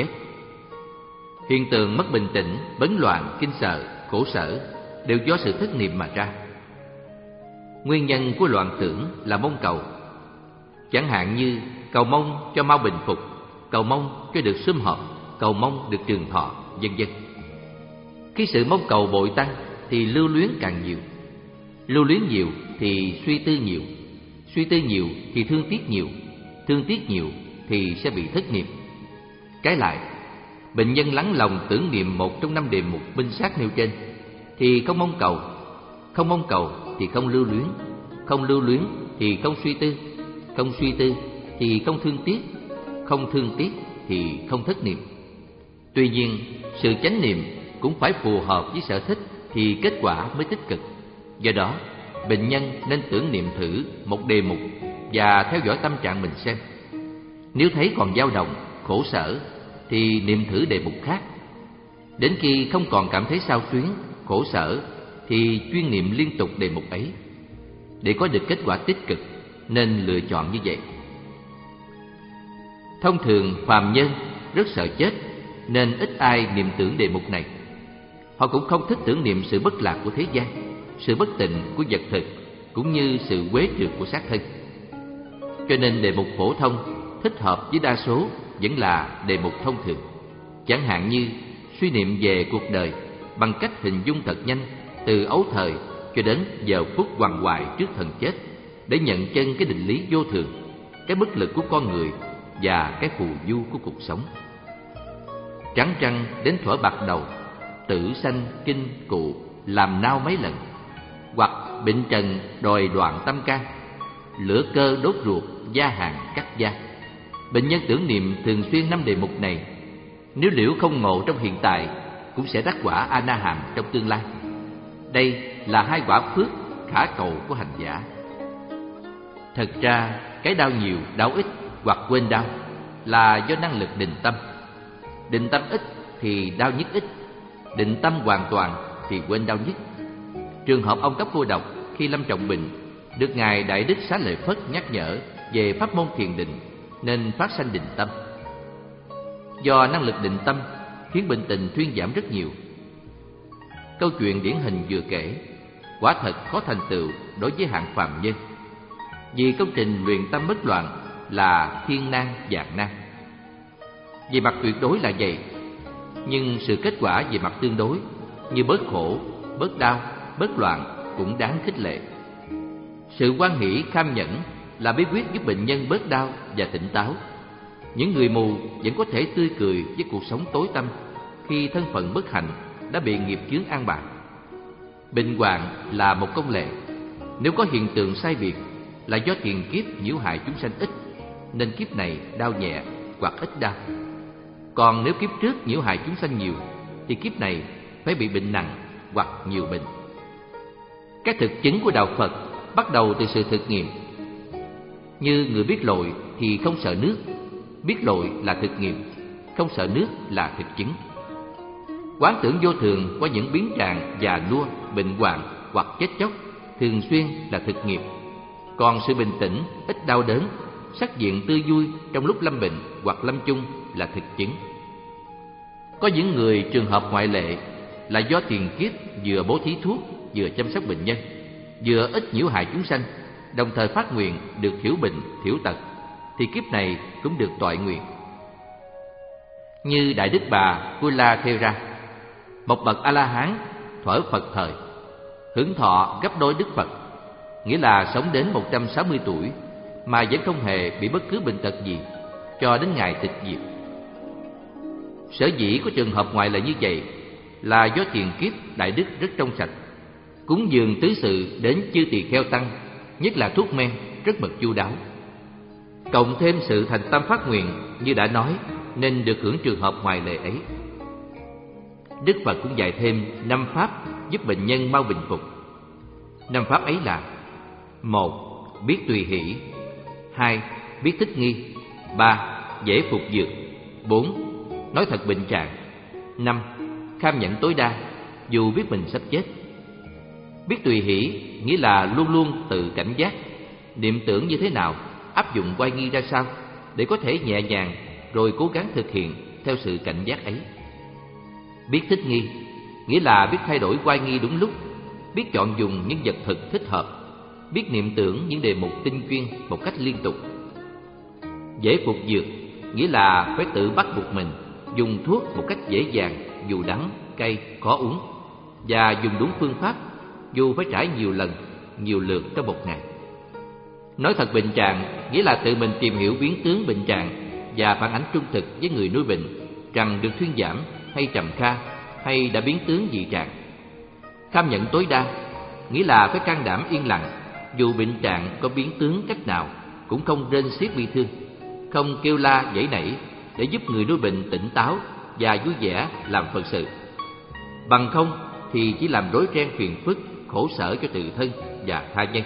Hiện tượng mất bình tĩnh, bấn loạn, kinh sợ, khổ sở đều do sự thất niệm mà ra. Nguyên nhân của loạn tưởng là mong cầu. Chẳng hạn như cầu mong cho mau bình phục, cầu mong cho được sum họp, cầu mong được trường thọ, vân vân. Khi sự mong cầu bội tăng thì lưu luyến càng nhiều. Lưu luyến nhiều thì suy tư nhiều. Suy tư nhiều thì thương tiếc nhiều. Thương tiếc nhiều thì sẽ bị thất niệm. Trái lại, bệnh nhân lắng lòng tưởng niệm một trong năm đề mục minh sát nêu trên thì không mong cầu. Không mong cầu thì không lưu luyến. Không lưu luyến thì không suy tư. Không suy tư thì không thương tiếc. Không thương tiếc thì không thất niệm. Tuy nhiên, sự chánh niệm cũng phải phù hợp với sở thích thì kết quả mới tích cực. Do đó, bệnh nhân nên tưởng niệm thử một đề mục và theo dõi tâm trạng mình xem. Nếu thấy còn dao động, khổ sở thì niệm thử đề mục khác. Đến khi không còn cảm thấy xao xuyến, khổ sở thì chuyên niệm liên tục đề mục ấy. Để có được kết quả tích cực nên lựa chọn như vậy. Thông thường phàm nhân rất sợ chết nên ít ai niệm tưởng đề mục này. Họ cũng không thích tưởng niệm sự bất lạc của thế gian, sự bất tịnh của vật thực, cũng như sự quế trượt của xác thân. Cho nên đề mục phổ thông thích hợp với đa số vẫn là đề mục thông thường. Chẳng hạn như suy niệm về cuộc đời bằng cách hình dung thật nhanh từ ấu thời cho đến giờ phút hoàng hoại trước thần chết, để nhận chân cái định lý vô thường, cái bất lực của con người và cái phù du của cuộc sống. Trắng trăng đến thuở bạc đầu, tử sanh kinh cụ làm nao mấy lần, hoặc bệnh trần đòi đoạn tâm can, lửa cơ đốt ruột, da hàng cắt da. Bệnh nhân tưởng niệm thường xuyên năm đề mục này, nếu liễu không ngộ trong hiện tại cũng sẽ đắc quả A Na Hàm trong tương lai. Đây là hai quả phước khả cầu của hành giả. Thật ra cái đau nhiều, đau ít hoặc quên đau là do năng lực định tâm. Định tâm ít thì đau nhất ít, định tâm hoàn toàn thì quên đau nhất. Trường hợp ông Cấp Cô Độc khi lâm trọng bệnh, được Ngài Đại Đức Xá Lợi Phất nhắc nhở về pháp môn thiền định nên phát sanh định tâm. Do năng lực định tâm khiến bệnh tình thuyên giảm rất nhiều. Câu chuyện điển hình vừa kể quả thật khó thành tựu đối với hạng phàm nhân, vì công trình luyện tâm bất loạn là thiên nan vạn nan. về mặt tuyệt đối là vậy, nhưng sự kết quả về mặt tương đối như bớt khổ, bớt đau, bớt loạn cũng đáng khích lệ. Sự hoan hỷ kham nhẫn là bí quyết giúp bệnh nhân bớt đau và tỉnh táo. Những người mù vẫn có thể tươi cười với cuộc sống tối tăm khi thân phận bất hạnh đã bị nghiệp chướng an bài. Bệnh hoạn là một công lệ. Nếu có hiện tượng sai biệt là do tiền kiếp nhiễu hại chúng sanh ít, nên kiếp này đau nhẹ hoặc ít đau. Còn nếu kiếp trước nhiễu hại chúng sanh nhiều, thì kiếp này phải bị bệnh nặng hoặc nhiều bệnh. Các thực chứng của đạo Phật bắt đầu từ sự thực nghiệm. Như người biết lội thì không sợ nước, biết lội là thực nghiệm, không sợ nước là thực chứng. Quán tưởng vô thường qua những biến trạng già nua, bệnh hoạn hoặc chết chóc thường xuyên là thực nghiệm. Còn sự bình tĩnh, ít đau đớn, sắc diện tươi vui trong lúc lâm bệnh hoặc lâm chung là thực chứng. Có những người trường hợp ngoại lệ là do tiền kiếp vừa bố thí thuốc, vừa chăm sóc bệnh nhân, vừa ít nhiễu hại chúng sanh, đồng thời phát nguyện được thiểu bệnh, thiểu tật, thì kiếp này cũng được toại nguyện. Như Đại Đức Bà Kula-thera, một bậc A-la-hán thuở Phật thời, hưởng thọ gấp đôi Đức Phật, nghĩa là sống đến một trăm sáu mươi tuổi mà vẫn không hề bị bất cứ bệnh tật gì cho đến ngày tịch diệt. Sở dĩ có trường hợp ngoại lệ như vậy là do tiền kiếp đại đức rất trong sạch, cúng dường tứ sự đến chư tỳ kheo tăng, nhất là thuốc men rất mực chu đáo. Cộng thêm sự thành tâm phát nguyện như đã nói, nên được hưởng trường hợp ngoại lệ ấy. Đức Phật cũng dạy thêm năm pháp giúp bệnh nhân mau bình phục. Năm pháp ấy là: một, biết tùy hỷ; hai, biết thích nghi; ba, dễ phục dược; bốn, nói thật bệnh trạng; năm, kham nhẫn tối đa dù biết mình sắp chết. Biết tùy hỷ nghĩa là luôn luôn tự cảnh giác, niệm tưởng như thế nào, áp dụng oai nghi ra sao để có thể nhẹ nhàng rồi cố gắng thực hiện theo sự cảnh giác ấy. Biết thích nghi nghĩa là biết thay đổi oai nghi đúng lúc, biết chọn dùng những vật thực thích hợp, biết niệm tưởng những đề mục tinh chuyên một cách liên tục. Dễ phục dược nghĩa là phải tự bắt buộc mình dùng thuốc một cách dễ dàng dù đắng, cay, khó uống, và dùng đúng phương pháp dù phải trải nhiều lần, nhiều lượt trong một ngày. Nói thật bệnh trạng nghĩa là tự mình tìm hiểu biến tướng bệnh trạng và phản ánh trung thực với người nuôi bệnh rằng được thuyên giảm hay trầm kha hay đã biến tướng dị trạng. Kham nhẫn tối đa nghĩa là phải can đảm yên lặng dù bệnh trạng có biến tướng cách nào, cũng không rên xiết bi thương, không kêu la giãy nảy để giúp người nuôi bệnh tỉnh táo và vui vẻ làm Phật sự. Bằng không thì chỉ làm rối ren phiền phức, khổ sở cho tự thân và tha nhân.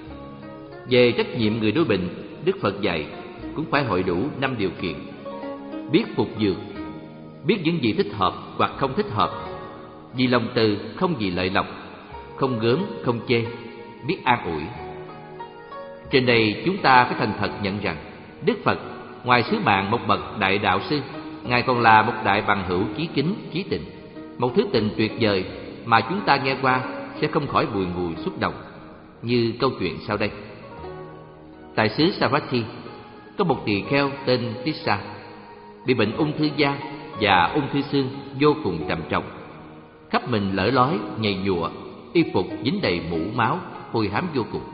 Về trách nhiệm người nuôi bệnh, Đức Phật dạy cũng phải hội đủ năm điều kiện: biết phục dược, biết những gì thích hợp hoặc không thích hợp, vì lòng từ không vì lợi lộc, không gớm không chê, biết an ủi. Trên đây chúng ta phải thành thật nhận rằng Đức Phật ngoài sứ mạng một bậc đại đạo sư, Ngài còn là một đại bằng hữu chí kính, chí tình, một thứ tình tuyệt vời mà chúng ta nghe qua sẽ không khỏi bùi ngùi xúc động, như câu chuyện sau đây. Tại xứ Savatthi có một tỳ kheo tên Tissa, bị bệnh ung thư da và ung thư xương vô cùng trầm trọng, khắp mình lở lói, nhầy nhụa, y phục dính đầy mũ máu, hôi hám vô cùng.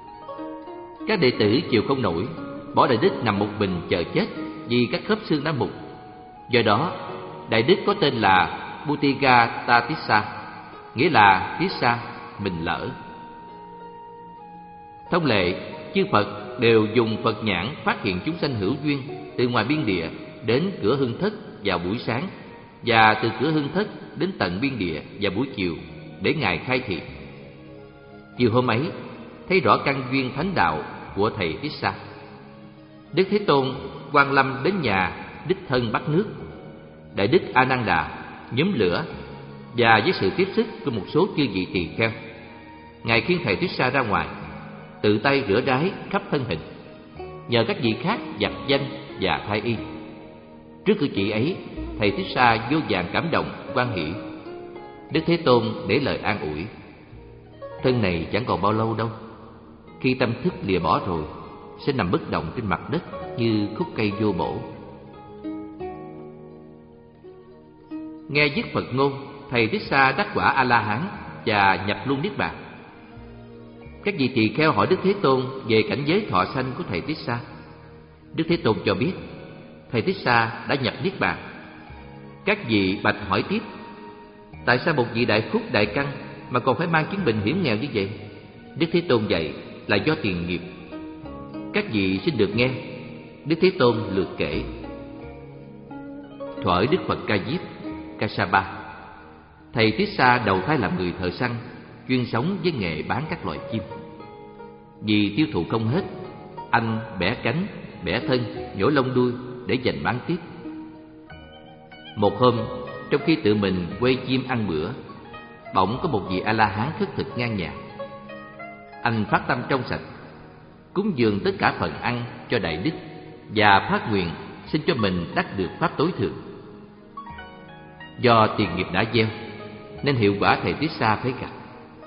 Các đệ tử chịu không nổi, bỏ Đại Đức nằm một mình chờ chết vì các khớp xương đã mục. Do đó, Đại Đức có tên là Buttigattatissa, nghĩa là Tissa mình lỡ. Thông lệ, chư Phật đều dùng Phật nhãn phát hiện chúng sanh hữu duyên từ ngoài biên địa đến cửa Hưng Thất vào buổi sáng, và từ cửa Hưng Thất đến tận biên địa vào buổi chiều để Ngài khai thị. Chiều hôm ấy, thấy rõ căn duyên thánh đạo của thầy Tissa. Đức Thế Tôn quang lâm đến nhà đích thân bắt nước. Đại Đức A Nan Đà nhóm lửa, và với sự tiếp sức của một số chư vị tỳ kheo, Ngài khiêng thầy Tissa ra ngoài, tự tay rửa ráy khắp thân hình, nhờ các vị khác giặt danh và thay y. Trước cử chỉ ấy, thầy Tissa vô vàn cảm động, hoan hỷ. Đức Thế Tôn để lời an ủi: thân này chẳng còn bao lâu đâu, khi tâm thức lìa bỏ rồi sẽ nằm bất động trên mặt đất như khúc cây vô bổ. Nghe dứt Phật ngôn, thầy Thích Sa đắc quả A-la-hán và nhập luôn niết bàn. Các vị tỳ kheo hỏi Đức Thế Tôn về cảnh giới thọ sanh của thầy Thích Sa. Đức Thế Tôn cho biết thầy Thích Sa đã nhập niết bàn. Các vị bạch hỏi tiếp: tại sao một vị đại phúc đại căn mà còn phải mang chứng bệnh hiểm nghèo như vậy? Đức Thế Tôn dạy là do tiền nghiệp. Các vị xin được nghe. Đức Thế Tôn lược kể. Thuở Đức Phật Ca Diếp Kassapa, thầy Thích Sa đầu thai làm người thợ săn, chuyên sống với nghề bán các loài chim. Vì tiêu thụ không hết, anh bẻ cánh, bẻ thân, nhổ lông đuôi để dành bán tiếp. Một hôm, trong khi tự mình quay chim ăn bữa, bỗng có một vị A-la-hán khất thực ngang nhà. Anh phát tâm trong sạch, cúng dường tất cả phần ăn cho đại đức và phát nguyện xin cho mình đắc được pháp tối thượng. Do tiền nghiệp đã gieo nên hiệu quả thầy Thích Sa phải gặp.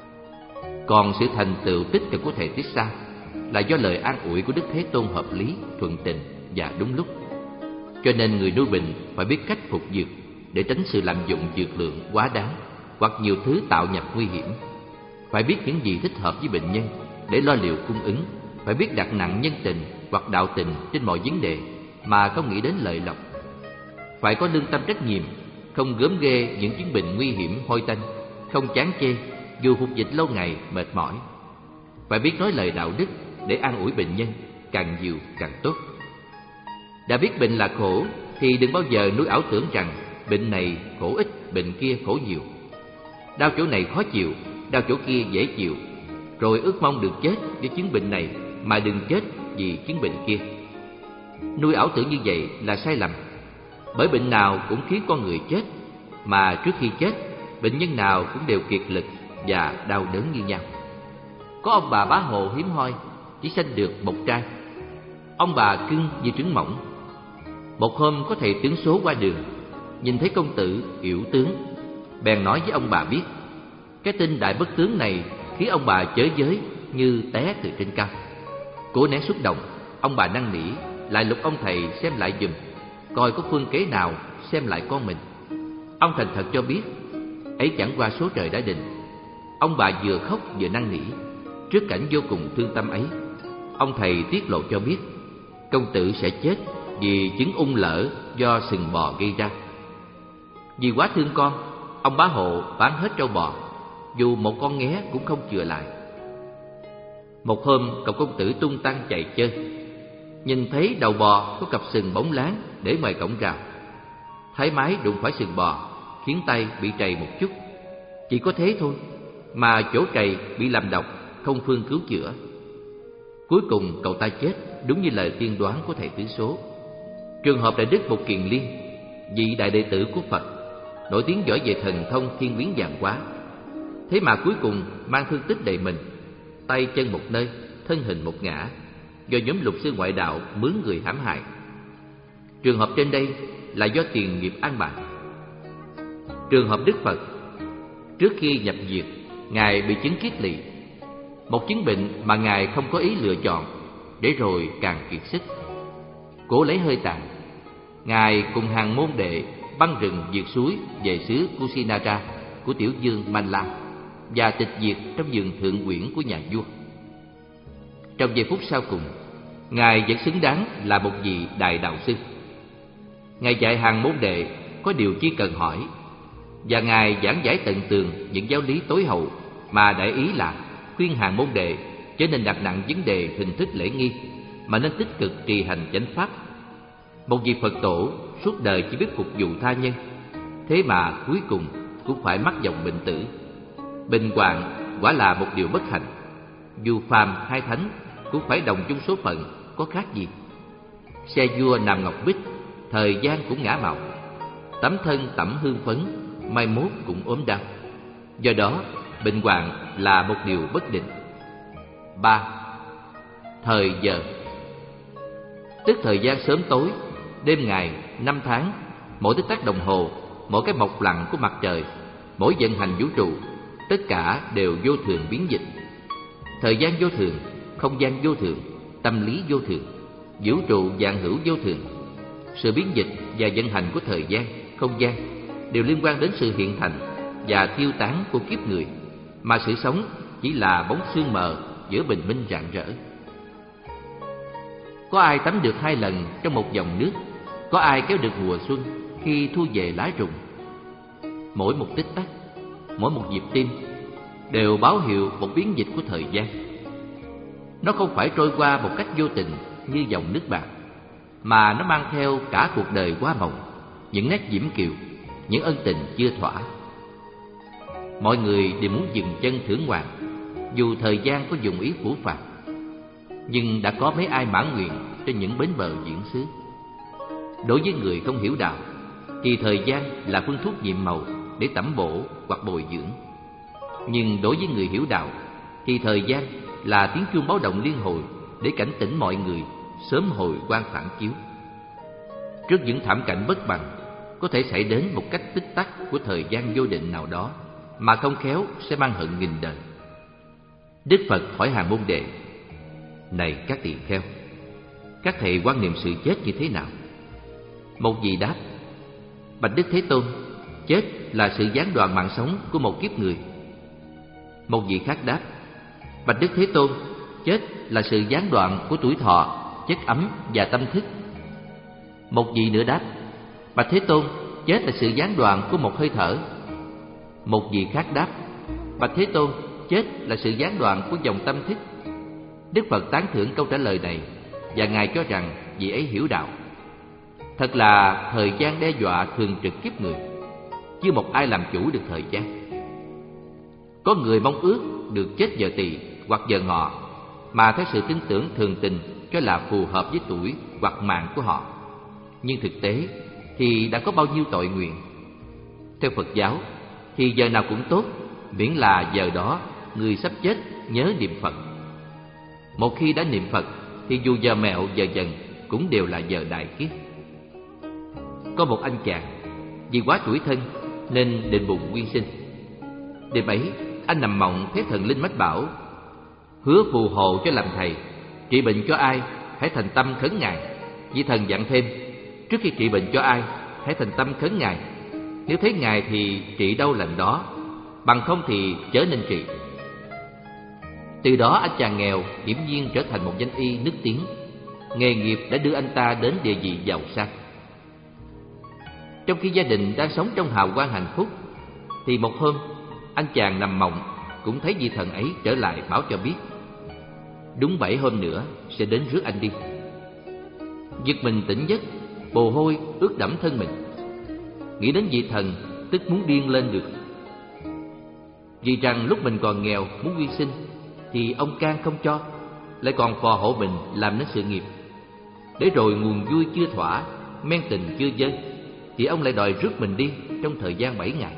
Còn sự thành tựu tích cực của thầy Thích Sa là do lời an ủi của Đức Thế Tôn hợp lý, thuận tình và đúng lúc. Cho nên người nuôi bệnh phải biết cách phục dược để tránh sự lạm dụng dược lượng quá đáng hoặc nhiều thứ tạo nhập nguy hiểm. Phải biết những gì thích hợp với bệnh nhân để lo liệu cung ứng. Phải biết đặt nặng nhân tình hoặc đạo tình trên mọi vấn đề mà không nghĩ đến lợi lộc. Phải có lương tâm trách nhiệm, không gớm ghê những chứng bệnh nguy hiểm hôi tanh, không chán chê dù phục dịch lâu ngày mệt mỏi. Phải biết nói lời đạo đức để an ủi bệnh nhân, càng nhiều càng tốt. Đã biết bệnh là khổ thì đừng bao giờ nuôi ảo tưởng rằng bệnh này khổ ít, bệnh kia khổ nhiều. Đau chỗ này khó chịu, đau chỗ kia dễ chịu, rồi ước mong được chết với chứng bệnh này mà đừng chết vì chứng bệnh kia. Nuôi ảo tưởng như vậy là sai lầm, bởi bệnh nào cũng khiến con người chết, mà trước khi chết, bệnh nhân nào cũng đều kiệt lực và đau đớn như nhau. Có ông bà Bá Hồ hiếm hoi, chỉ sanh được một trai. Ông bà cưng như trứng mỏng. Một hôm có thầy tướng số qua đường, nhìn thấy công tử yểu tướng, bèn nói với ông bà biết. Cái tin đại bất tướng này khiến ông bà chới giới như té từ trên cao. Cố nén xúc động, ông bà năn nỉ lại lục ông thầy xem lại giùm, coi có phương kế nào xem lại con mình. Ông thành thật cho biết ấy chẳng qua số trời đã định. Ông bà vừa khóc vừa năn nỉ. Trước cảnh vô cùng thương tâm ấy, ông thầy tiết lộ cho biết công tử sẽ chết vì chứng ung lở do sừng bò gây ra. Vì quá thương con, ông Bá Hộ bán hết trâu bò, dù một con nghé cũng không chừa lại. Một hôm cậu công tử tung tăng chạy chơi, nhìn thấy đầu bò có cặp sừng bóng láng để ngoài cổng rào. Thái mái đụng phải sừng bò khiến tay bị trầy một chút. Chỉ có thế thôi mà chỗ trầy bị làm độc, không phương cứu chữa. Cuối cùng cậu ta chết đúng như lời tiên đoán của thầy tứ số. Trường hợp đại đức Mục Kiền Liên, vị đại đệ tử của Phật, nổi tiếng giỏi về thần thông thiên biến vạn hóa, thế mà cuối cùng mang thương tích đầy mình, tay chân một nơi, thân hình một ngã, do nhóm lục sư ngoại đạo mướn người hãm hại. Trường hợp trên đây là do tiền nghiệp an bài. Trường hợp Đức Phật, trước khi nhập diệt, Ngài bị chứng kiết lỵ, một chứng bệnh mà Ngài không có ý lựa chọn, để rồi càng kiệt sức. Cố lấy hơi tàn, Ngài cùng hàng môn đệ băng rừng vượt suối về xứ Kusinara của tiểu vương Manla và tịch diệt trong vườn thượng quyển của nhà vua. Trong giây phút sau cùng, Ngài vẫn xứng đáng là một vị đại đạo sư. Ngài dạy hàng môn đệ có điều chi cần hỏi, và Ngài giảng giải tận tường những giáo lý tối hậu, mà đại ý là khuyên hàng môn đệ chớ nên đặt nặng vấn đề hình thức lễ nghi, mà nên tích cực trì hành chánh pháp. Một vị Phật tổ suốt đời chỉ biết phục vụ tha nhân, thế mà cuối cùng cũng phải mắc dòng bệnh tử. Bệnh hoạn quả là một điều bất hạnh. Dù phàm hay thánh cũng phải đồng chung số phận, có khác gì. Xe vua nằm ngọc bích, thời gian cũng ngã màu. Tấm thân tẩm hương phấn, mai mốt cũng ốm đau. Do đó bệnh hoạn là một điều bất định. Ba. Thời giờ, tức thời gian sớm tối, đêm ngày, năm tháng, mỗi tích tắc đồng hồ, mỗi cái mọc lặng của mặt trời, mỗi vận hành vũ trụ, tất cả đều vô thường biến dịch. Thời gian vô thường, không gian vô thường, tâm lý vô thường, vũ trụ vạn hữu vô thường. Sự biến dịch và vận hành của thời gian, không gian đều liên quan đến sự hiện thành và tiêu tán của kiếp người, mà sự sống chỉ là bóng sương mờ giữa bình minh rạng rỡ. Có ai tắm được hai lần trong một dòng nước, có ai kéo được mùa xuân khi thu về lá rụng. Mỗi một tích tắc, mỗi một nhịp tim đều báo hiệu một biến dịch của thời gian. Nó không phải trôi qua một cách vô tình như dòng nước bạc, mà nó mang theo cả cuộc đời hoa mộng, những nét diễm kiều, những ân tình chưa thỏa. Mọi người đều muốn dừng chân thưởng ngoạn, dù thời gian có dùng ý phũ phàng. Nhưng đã có mấy ai mãn nguyện trên những bến bờ diễn xứ. Đối với người không hiểu đạo thì thời gian là phương thuốc nhiệm màu để tẩm bổ hoặc bồi dưỡng. Nhưng đối với người hiểu đạo thì thời gian là tiếng chuông báo động liên hồi để cảnh tỉnh mọi người sớm hồi quang phản chiếu. Trước những thảm cảnh bất bằng có thể xảy đến một cách tích tắc của thời gian vô định nào đó, mà không khéo sẽ mang hận nghìn đời. Đức Phật hỏi hàng môn đệ: Này các tỳ kheo, các thầy quan niệm sự chết như thế nào? Một vị đáp: Bạch Đức Thế Tôn, chết là sự gián đoạn mạng sống của một kiếp người. Một vị khác đáp: Bạch Đức Thế Tôn, chết là sự gián đoạn của tuổi thọ, chất ấm và tâm thức. Một vị nữa đáp: Bạch Thế Tôn, chết là sự gián đoạn của một hơi thở. Một vị khác đáp: Bạch Thế Tôn, chết là sự gián đoạn của dòng tâm thức. Đức Phật tán thưởng câu trả lời này, và Ngài cho rằng vị ấy hiểu đạo. Thật là thời gian đe dọa thường trực kiếp người, chưa một ai làm chủ được thời gian. Có người mong ước được chết giờ Tỵ hoặc giờ Ngọ, mà theo sự tin tưởng thường tình cho là phù hợp với tuổi hoặc mạng của họ. Nhưng thực tế thì đã có bao nhiêu tội nguyện. Theo Phật giáo thì giờ nào cũng tốt, miễn là giờ đó người sắp chết nhớ niệm Phật. Một khi đã niệm Phật thì dù giờ mẹo giờ dần cũng đều là giờ đại kiết. Có một anh chàng vì quá tủi thân nên định bụng quyên sinh. Đêm ấy anh nằm mộng thấy thần linh mách bảo: Hứa phù hộ cho làm thầy, trị bệnh cho ai hãy thành tâm khấn Ngài. Vì thần dặn thêm: Trước khi trị bệnh cho ai hãy thành tâm khấn Ngài. Nếu thấy Ngài thì trị đâu lành đó, bằng không thì chớ nên trị. Từ đó anh chàng nghèo hiển nhiên trở thành một danh y nức tiếng. Nghề nghiệp đã đưa anh ta đến địa vị giàu sang. Trong khi gia đình đang sống trong hào quang hạnh phúc, thì một hôm anh chàng nằm mộng cũng thấy vị thần ấy trở lại báo cho biết: Đúng bảy hôm nữa sẽ đến rước anh đi. Giật mình tỉnh giấc, mồ hôi ướt đẫm thân mình. Nghĩ đến vị thần tức muốn điên lên được. Vì rằng lúc mình còn nghèo muốn quyên sinh thì ông can không cho, lại còn phò hộ mình làm nên sự nghiệp. Để rồi nguồn vui chưa thỏa, men tình chưa dâng, thì ông lại đòi rước mình đi trong thời gian bảy ngày.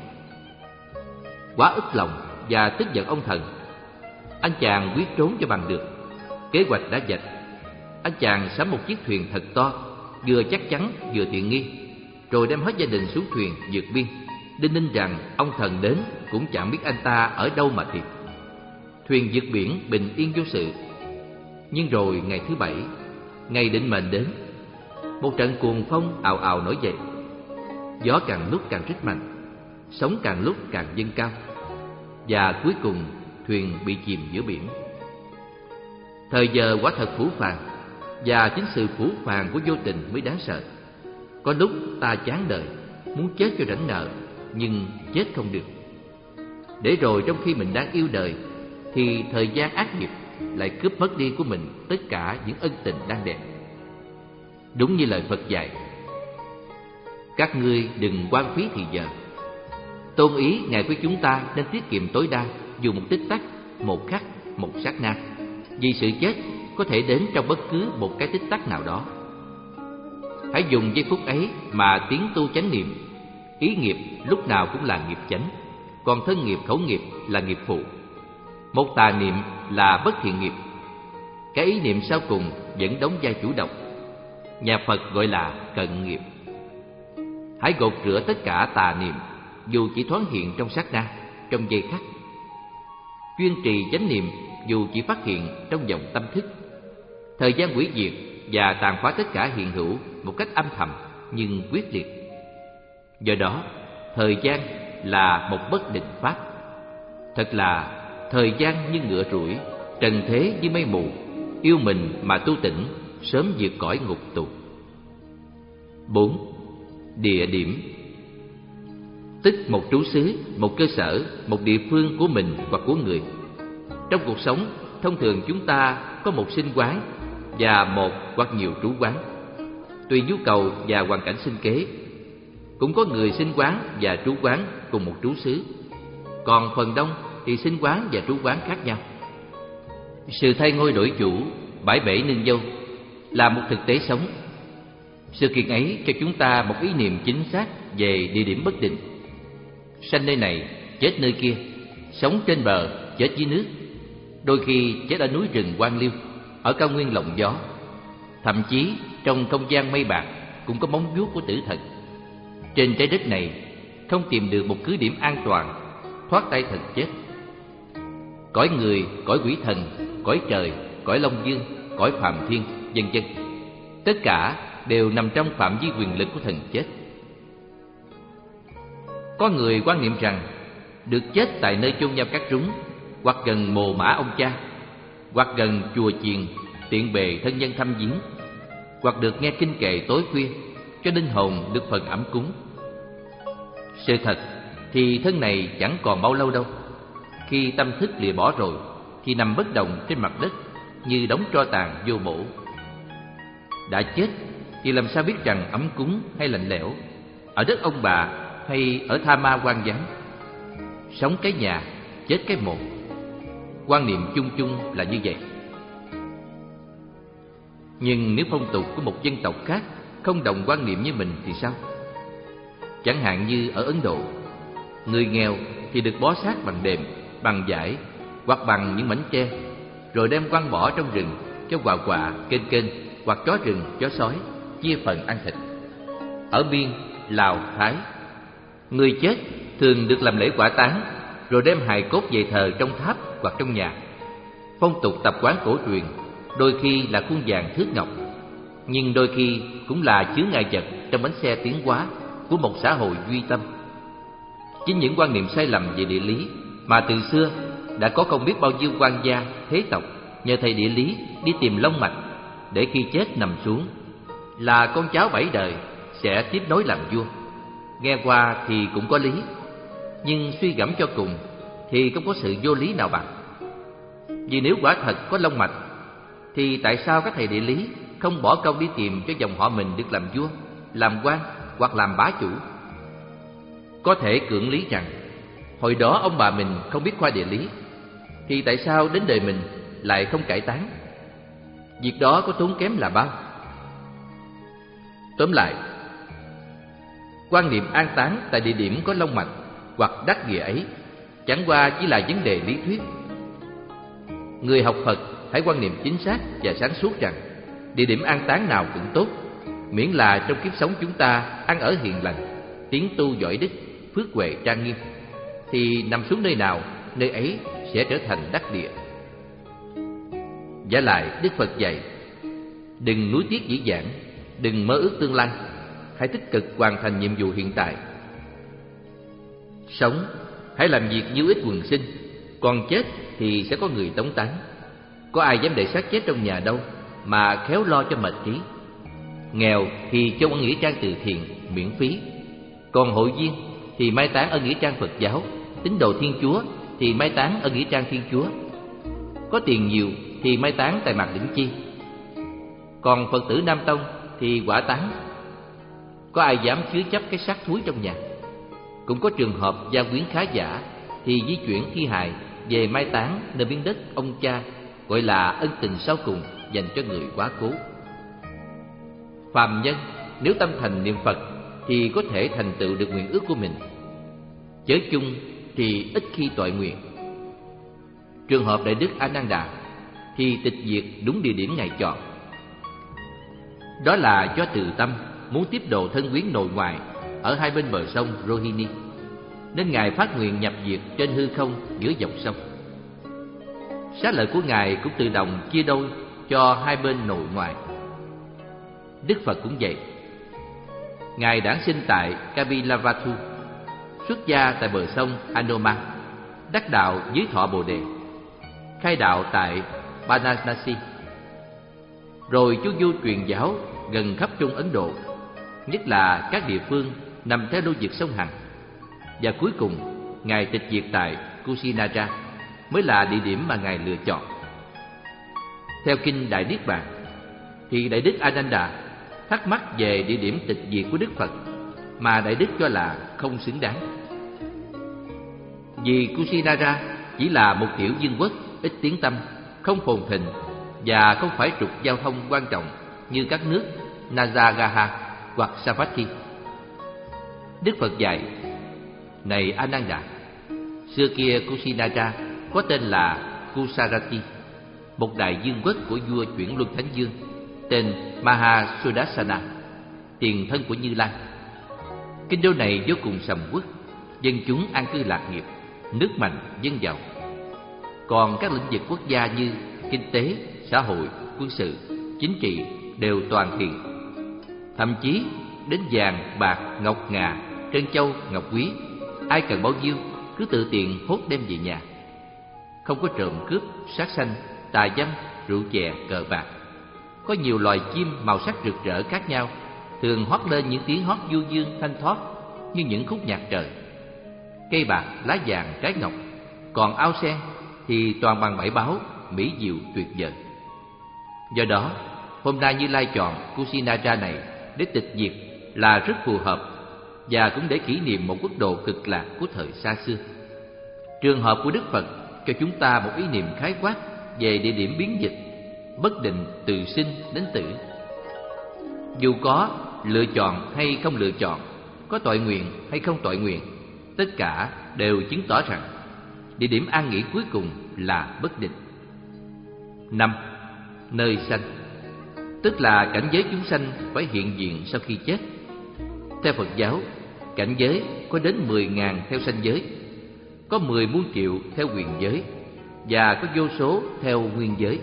Quá ức lòng và tức giận ông thần, anh chàng quyết trốn cho bằng được. Kế hoạch đã dạch. Anh chàng sắm một chiếc thuyền thật to, vừa chắc chắn vừa tiện nghi, rồi đem hết gia đình xuống thuyền vượt biên, đinh ninh rằng ông thần đến cũng chẳng biết anh ta ở đâu mà tìm. Thuyền vượt biển bình yên vô sự. Nhưng rồi ngày thứ bảy, ngày định mệnh đến, một trận cuồng phong ào ào nổi dậy. Gió càng lúc càng rít mạnh, sóng càng lúc càng dâng cao, và cuối cùng thuyền bị chìm giữa biển. Thời giờ quả thật phũ phàng, và chính sự phũ phàng của vô tình mới đáng sợ. Có lúc ta chán đời, muốn chết cho rảnh nợ, nhưng chết không được. Để rồi trong khi mình đang yêu đời, thì thời gian ác nghiệp lại cướp mất đi của mình tất cả những ân tình đang đẹp. Đúng như lời Phật dạy: Các ngươi đừng hoang phí thì giờ. Tôn ý Ngài của chúng ta nên tiết kiệm tối đa, dù một tích tắc, một khắc, một sát na, vì sự chết có thể đến trong bất cứ một cái tích tắc nào đó. Hãy dùng giây phút ấy mà tiến tu chánh niệm. Ý nghiệp lúc nào cũng là nghiệp chánh, còn thân nghiệp khẩu nghiệp là nghiệp phụ. Một tà niệm là bất thiện nghiệp. Cái ý niệm sau cùng vẫn đóng vai chủ động. Nhà Phật gọi là cận nghiệp. Hãy gột rửa tất cả tà niệm, dù chỉ thoáng hiện trong sát na, trong giây khắc. Chuyên trì chánh niệm dù chỉ phát hiện trong dòng tâm thức. Thời gian hủy diệt và tàn phá tất cả hiện hữu một cách âm thầm nhưng quyết liệt. Do đó, thời gian là một bất định pháp. Thật là thời gian như ngựa rủi, trần thế như mây mù, yêu mình mà tu tỉnh, sớm vượt cõi ngục tù. Bốn. Địa điểm. Tức một trú xứ, một cơ sở, một địa phương của mình hoặc của người. Trong cuộc sống, thông thường chúng ta có một sinh quán và một hoặc nhiều trú quán, tùy nhu cầu và hoàn cảnh sinh kế. Cũng có người sinh quán và trú quán cùng một trú xứ, còn phần đông thì sinh quán và trú quán khác nhau. Sự thay ngôi đổi chủ, bãi bể nương dâu là một thực tế sống. Sự kiện ấy cho chúng ta một ý niệm chính xác về địa điểm bất định. Sanh nơi này, chết nơi kia, sống trên bờ, chết dưới nước, đôi khi chết ở núi rừng hoang liêu, ở cao nguyên lộng gió. Thậm chí trong không gian mây bạc cũng có móng vuốt của tử thần. Trên trái đất này không tìm được một cứ điểm an toàn thoát tay thần chết. Cõi người, cõi quỷ thần, cõi trời, cõi long dương, cõi phàm thiên, vân vân, tất cả đều nằm trong phạm vi quyền lực của thần chết. Có người quan niệm rằng được chết tại nơi chôn nhau cắt rúng, hoặc gần mồ mả ông cha, hoặc gần chùa chiền tiện bề thân nhân thăm viếng, hoặc được nghe kinh kệ tối khuya cho linh hồn được phần ẩm cúng. Sự thật thì thân này chẳng còn bao lâu đâu. Khi tâm thức lìa bỏ rồi thì nằm bất động trên mặt đất như đống tro tàn vô bổ. Đã chết thì làm sao biết rằng ấm cúng hay lạnh lẽo, ở đất ông bà hay ở tha ma hoang vắng. Sống cái nhà, chết cái mộ. Quan niệm chung chung là như vậy. Nhưng nếu phong tục của một dân tộc khác không đồng quan niệm như mình thì sao? Chẳng hạn như ở Ấn Độ, người nghèo thì được bó xác bằng đệm, bằng vải hoặc bằng những mảnh tre, rồi đem quăng bỏ trong rừng cho quạ quạ, kên kên hoặc chó rừng, chó sói chia phần ăn thịt. Ở Biên, Lào, Thái, người chết thường được làm lễ hỏa táng, rồi đem hài cốt về thờ trong tháp hoặc trong nhà. Phong tục tập quán cổ truyền đôi khi là khuôn vàng thước ngọc, nhưng đôi khi cũng là chướng ngại vật trong bánh xe tiến hóa của một xã hội duy tâm. Chính những quan niệm sai lầm về địa lý mà từ xưa đã có không biết bao nhiêu quan gia, thế tộc nhờ thầy địa lý đi tìm long mạch để khi chết nằm xuống là con cháu bảy đời sẽ tiếp nối làm vua. Nghe qua thì cũng có lý, nhưng suy gẫm cho cùng thì không có sự vô lý nào bằng. Vì nếu quả thật có long mạch thì tại sao các thầy địa lý không bỏ công đi tìm cho dòng họ mình được làm vua, làm quan hoặc làm bá chủ? Có thể cưỡng lý rằng hồi đó ông bà mình không biết khoa địa lý, thì tại sao đến đời mình lại không cải táng? Việc đó có tốn kém là bao? Tóm lại, quan niệm an táng tại địa điểm có long mạch hoặc đắc địa ấy chẳng qua chỉ là vấn đề lý thuyết. Người học Phật hãy quan niệm chính xác và sáng suốt rằng địa điểm an táng nào cũng tốt, miễn là trong kiếp sống chúng ta ăn ở hiền lành, tiến tu giỏi đức, phước huệ trang nghiêm, thì nằm xuống nơi nào, nơi ấy sẽ trở thành đắc địa. Vả lại, Đức Phật dạy đừng nuối tiếc dĩ vãng, đừng mơ ước tương lai, hãy tích cực hoàn thành nhiệm vụ hiện tại. Sống hãy làm việc như ít quần sinh, còn chết thì sẽ có người tống táng. Có ai dám để xác chết trong nhà đâu mà khéo lo cho mệt trí. Nghèo thì cho ở nghĩa trang từ thiện miễn phí, còn hội viên thì mai táng ở nghĩa trang Phật giáo, tín đồ Thiên Chúa thì mai táng ở nghĩa trang Thiên Chúa. Có tiền nhiều thì mai táng tại Mạc Đỉnh Chi, còn Phật tử Nam Tông thì hỏa táng. Có ai dám chứa chấp cái xác thúi trong nhà. Cũng có trường hợp gia quyến khá giả thì di chuyển thi hài về mai táng nơi miếng đất ông cha, gọi là ân tình sau cùng dành cho người quá cố. Phàm nhân nếu tâm thành niệm Phật thì có thể thành tựu được nguyện ước của mình. Chớ chung thì ít khi toại nguyện. Trường hợp Đại Đức A Nan Đà thì tịch diệt đúng địa điểm Ngài chọn. Đó là do từ tâm muốn tiếp độ thân quyến nội ngoại ở hai bên bờ sông Rohini, nên Ngài phát nguyện nhập diệt trên hư không giữa dòng sông. Xá lợi của Ngài cũng tự động chia đôi cho hai bên nội ngoại. Đức Phật cũng vậy. Ngài đản sinh tại Kapilavatthu, xuất gia tại bờ sông Anoma, đắc đạo dưới thọ Bồ Đề, khai đạo tại Varanasi. Rồi Chúa vua truyền giáo gần khắp Trung Ấn Độ, nhất là các địa phương nằm theo lưu vực sông Hằng. Và cuối cùng, Ngài tịch diệt tại Kusinara mới là địa điểm mà Ngài lựa chọn. Theo kinh Đại Niết Bàn thì Đại Đức Ananda thắc mắc về địa điểm tịch diệt của Đức Phật mà Đại Đức cho là không xứng đáng. Vì Kusinara chỉ là một tiểu vương quốc ít tiếng tăm, không phồn thịnh và không phải trục giao thông quan trọng như các nước Najagaha hoặc Savatthi. Đức Phật dạy: Này Ananda, xưa kia Kusinara có tên là Kusarati, một đại vương quốc của vua chuyển luân thánh vương tên Mahasudarsana, tiền thân của Như Lai. Kinh đô này vô cùng sầm uất, dân chúng an cư lạc nghiệp, nước mạnh dân giàu. Còn các lĩnh vực quốc gia như kinh tế, xã hội, quân sự, chính trị đều toàn thiện. Thậm chí đến vàng, bạc, ngọc ngà, trân châu, ngọc quý, ai cần bao nhiêu cứ tự tiện hốt đem về nhà. Không có trộm cướp, sát sanh, tà dâm, rượu chè, cờ bạc. Có nhiều loài chim màu sắc rực rỡ khác nhau, thường hót lên những tiếng hót du dương thanh thoát như những khúc nhạc trời. Cây bạc, lá vàng, trái ngọc, còn ao sen thì toàn bằng bảy báu, mỹ diệu tuyệt vời. Do đó, hôm nay Như Lai chọn Kusinara này để tịch diệt là rất phù hợp, và cũng để kỷ niệm một quốc độ cực lạc của thời xa xưa. Trường hợp của Đức Phật cho chúng ta một ý niệm khái quát về địa điểm biến dịch, bất định từ sinh đến tử. Dù có lựa chọn hay không lựa chọn, có tội nguyện hay không tội nguyện, tất cả đều chứng tỏ rằng địa điểm an nghỉ cuối cùng là bất định. Năm. Nơi sanh, tức là cảnh giới chúng sanh phải hiện diện sau khi chết. Theo Phật giáo, cảnh giới có đến mười ngàn theo sanh giới, có mười muôn triệu theo quyền giới, và có vô số theo nguyên giới.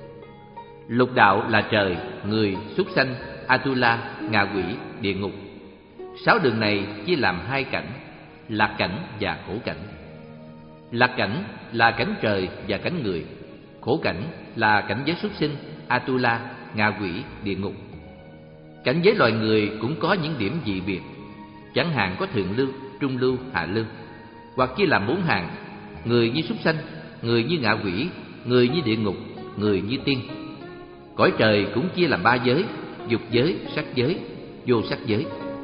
Lục đạo là trời, người, súc sanh, Atula, ngạ quỷ, địa ngục. Sáu đường này chia làm hai cảnh, lạc cảnh và khổ cảnh. Lạc cảnh là cảnh trời và cảnh người, khổ cảnh là cảnh giới súc sinh, Atula, ngạ quỷ, địa ngục. Cảnh giới loài người cũng có những điểm dị biệt, chẳng hạn có thượng lưu, trung lưu, hạ lưu, hoặc chia làm bốn hàng: người như súc sanh, người như ngạ quỷ, người như địa ngục, người như tiên. Cõi trời cũng chia làm ba giới: dục giới, sắc giới, vô sắc giới.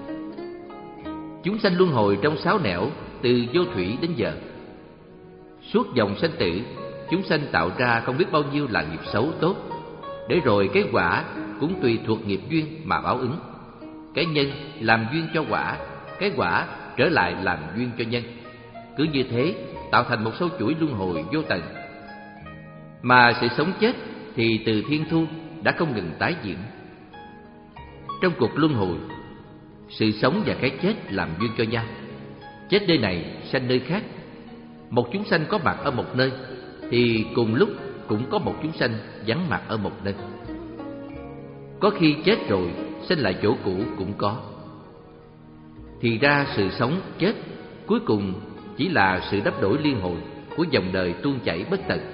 Chúng sanh luân hồi trong sáu nẻo từ vô thủy đến giờ. Suốt dòng sanh tử, chúng sanh tạo ra không biết bao nhiêu là nghiệp xấu tốt, để rồi cái quả cũng tùy thuộc nghiệp duyên mà báo ứng. Cái nhân làm duyên cho quả, cái quả trở lại làm duyên cho nhân. Cứ như thế tạo thành một sâu chuỗi luân hồi vô tận. Mà sự sống chết thì từ thiên thu đã không ngừng tái diễn. Trong cuộc luân hồi, sự sống và cái chết làm duyên cho nhau. Chết nơi này, sanh nơi khác. Một chúng sanh có mặt ở một nơi thì cùng lúc cũng có một chúng sanh vắng mặt ở một nơi. Có khi chết rồi sinh lại chỗ cũ cũng có. Thì ra sự sống chết cuối cùng chỉ là sự đắp đổi liên hồi của dòng đời tuôn chảy bất tận.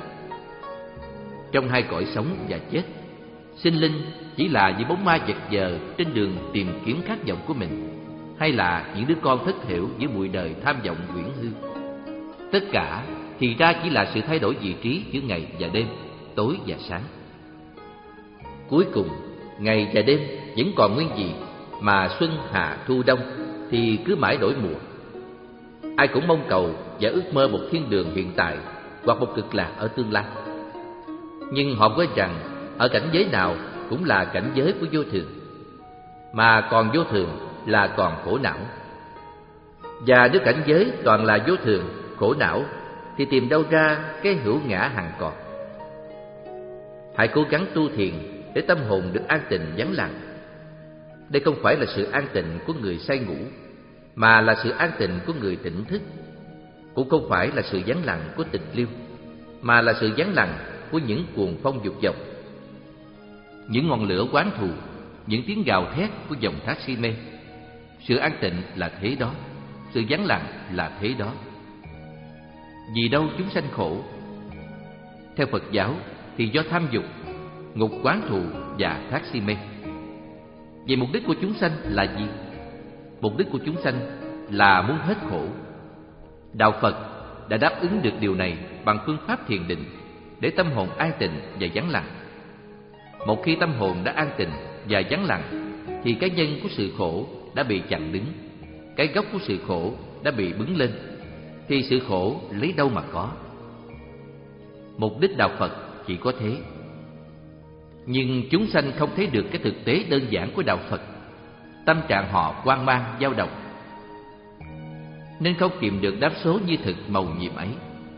Trong hai cõi sống và chết, sinh linh chỉ là những bóng ma vật vờ trên đường tìm kiếm khát vọng của mình, hay là những đứa con thất hiểu giữa bụi đời tham vọng quyển hư. Tất cả thì ra chỉ là sự thay đổi vị trí giữa ngày và đêm, tối và sáng. Cuối cùng, ngày và đêm vẫn còn nguyên vị, mà xuân, hạ, thu, đông thì cứ mãi đổi mùa. Ai cũng mong cầu và ước mơ một thiên đường hiện tại hoặc một cực lạc ở tương lai. Nhưng họ quên rằng ở cảnh giới nào cũng là cảnh giới của vô thường, mà còn vô thường là còn khổ não. Và nếu cảnh giới toàn là vô thường, khổ não thì tìm đâu ra cái hữu ngã hằng còn. Hãy cố gắng tu thiền để tâm hồn được an tịnh vắng lặng. Đây không phải là sự an tịnh của người say ngủ, mà là sự an tịnh của người tỉnh thức. Cũng không phải là sự vắng lặng của tịch liêu, mà là sự vắng lặng của những cuồng phong dục vọng, những ngọn lửa oán thù, những tiếng gào thét của dòng thác si mê. Sự an tịnh là thế đó, sự vắng lặng là thế đó. Vì đâu chúng sanh khổ? Theo Phật giáo thì do tham dục, ngục quán thù và thác si mê. Vậy mục đích của chúng sanh là gì? Mục đích của chúng sanh là muốn hết khổ. Đạo Phật đã đáp ứng được điều này bằng phương pháp thiền định để tâm hồn an tịnh và vắng lặng. Một khi tâm hồn đã an tịnh và vắng lặng thì cái nhân của sự khổ đã bị chặn đứng, cái gốc của sự khổ đã bị bứng lên, thì sự khổ lấy đâu mà có? Mục đích đạo Phật chỉ có thế. Nhưng chúng sanh không thấy được cái thực tế đơn giản của đạo Phật. Tâm trạng họ hoang mang, dao động, nên không tìm được đáp số như thực mầu nhiệm ấy.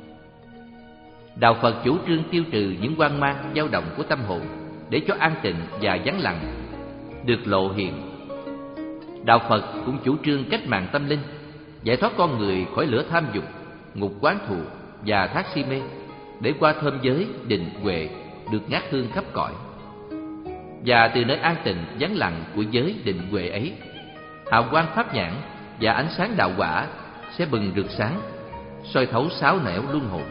Đạo Phật chủ trương tiêu trừ những hoang mang, dao động của tâm hồn để cho an tịnh và vắng lặng được lộ hiện. Đạo Phật cũng chủ trương cách mạng tâm linh, giải thoát con người khỏi lửa tham dục, ngục quán thù và thác si mê, để qua thơm giới định huệ được ngát hương khắp cõi. Và từ nơi an tịnh vắng lặng của giới định huệ ấy, hào quang pháp nhãn và ánh sáng đạo quả sẽ bừng rực sáng, soi thấu sáu nẻo luân hồi.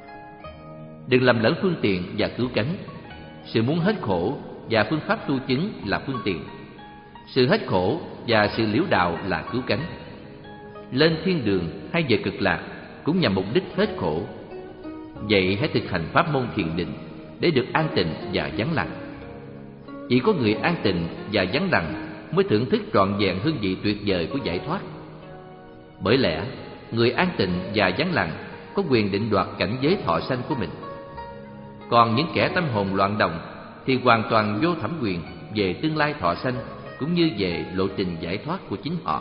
Đừng lầm lẫn phương tiện và cứu cánh. Sự muốn hết khổ và phương pháp tu chứng là phương tiện. Sự hết khổ và sự liễu đạo là cứu cánh. Lên thiên đường hay về cực lạc cũng nhằm mục đích hết khổ. Vậy hãy thực hành pháp môn thiền định để được an tịnh và vắng lặng. Chỉ có người an tịnh và vắng lặng mới thưởng thức trọn vẹn hương vị tuyệt vời của giải thoát. Bởi lẽ người an tịnh và vắng lặng có quyền định đoạt cảnh giới thọ sanh của mình. Còn những kẻ tâm hồn loạn động thì hoàn toàn vô thẩm quyền về tương lai thọ sanh cũng như về lộ trình giải thoát của chính họ.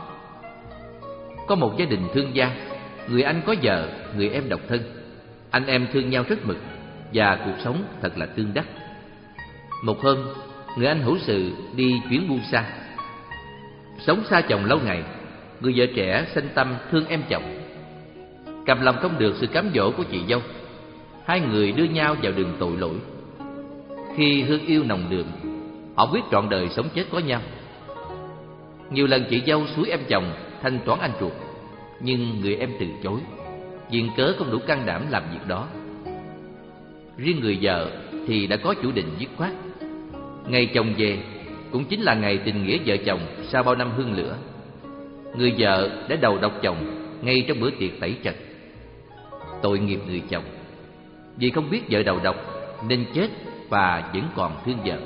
Có một gia đình thương gia, người anh có vợ, người em độc thân. Anh em thương nhau rất mực và cuộc sống thật là tương đắc. Một hôm, người anh hữu sự đi chuyến buôn xa. Sống xa chồng lâu ngày, người vợ trẻ sanh tâm thương em chồng, cầm lòng không được sự cám dỗ của chị dâu. Hai người đưa nhau vào đường tội lỗi. Khi hương yêu nồng đượm, họ quyết trọn đời sống chết có nhau. Nhiều lần chị dâu xúi em chồng thanh toán anh ruột, nhưng người em từ chối, viện cớ không đủ can đảm làm việc đó. Riêng người vợ thì đã có chủ định dứt khoát. Ngày chồng về cũng chính là ngày tình nghĩa vợ chồng sau bao năm hương lửa. Người vợ đã đầu độc chồng ngay trong bữa tiệc tẩy trần. Tội nghiệp người chồng, vì không biết vợ đầu độc nên chết và vẫn còn thương vợ.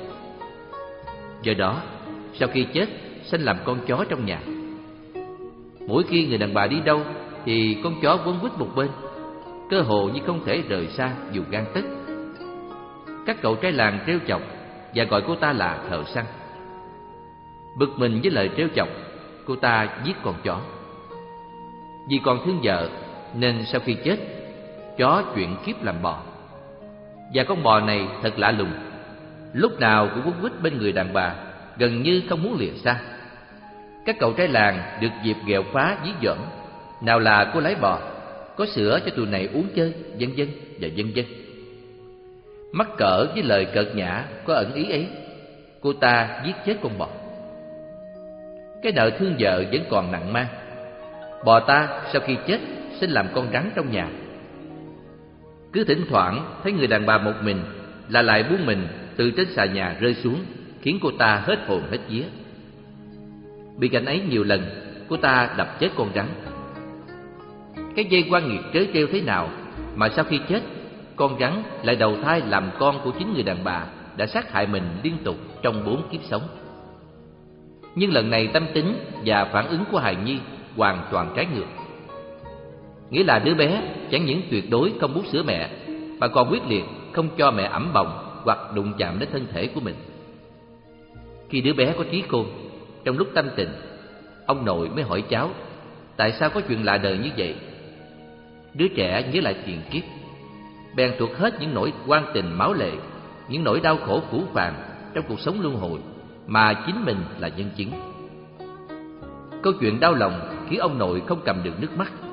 Do đó, sau khi chết sanh làm con chó trong nhà. Mỗi khi người đàn bà đi đâu thì con chó quấn quýt một bên, cơ hồ như không thể rời xa dù gan tấc. Các cậu trai làng trêu chọc và gọi cô ta là thợ săn. Bực mình với lời trêu chọc, cô ta giết con chó. Vì còn thương vợ nên sau khi chết, chó chuyển kiếp làm bò. Và con bò này thật lạ lùng, lúc nào cũng quấn quýt bên người đàn bà, gần như không muốn lìa xa. Các cậu trai làng được dịp ghẹo phá dí dỏm, nào là cô lái bò, có sữa cho tụi này uống chơi, vân vân và vân vân. Mắc cỡ với lời cợt nhã có ẩn ý ấy, cô ta giết chết con bò. Cái nợ thương vợ vẫn còn nặng mang. Bò ta sau khi chết sinh làm con rắn trong nhà. Cứ thỉnh thoảng thấy người đàn bà một mình là lại buông mình từ trên xà nhà rơi xuống, khiến cô ta hết hồn hết vía. Bị cảnh ấy nhiều lần, cô ta đập chết con rắn. Cái dây quan nghiệt trớ trêu thế nào mà sau khi chết, con rắn lại đầu thai làm con của chính người đàn bà đã sát hại mình liên tục trong bốn kiếp sống. Nhưng lần này tâm tính và phản ứng của hài nhi hoàn toàn trái ngược. Nghĩa là đứa bé chẳng những tuyệt đối không bú sữa mẹ, mà còn quyết liệt không cho mẹ ẵm bồng hoặc đụng chạm đến thân thể của mình. Khi đứa bé có trí khôn, trong lúc tâm tình, ông nội mới hỏi cháu tại sao có chuyện lạ đời như vậy. Đứa trẻ nhớ lại tiền kiếp, bèn thuộc hết những nỗi oan tình máu lệ, những nỗi đau khổ phũ phàng trong cuộc sống luân hồi mà chính mình là nhân chứng. Câu chuyện đau lòng khiến ông nội không cầm được nước mắt.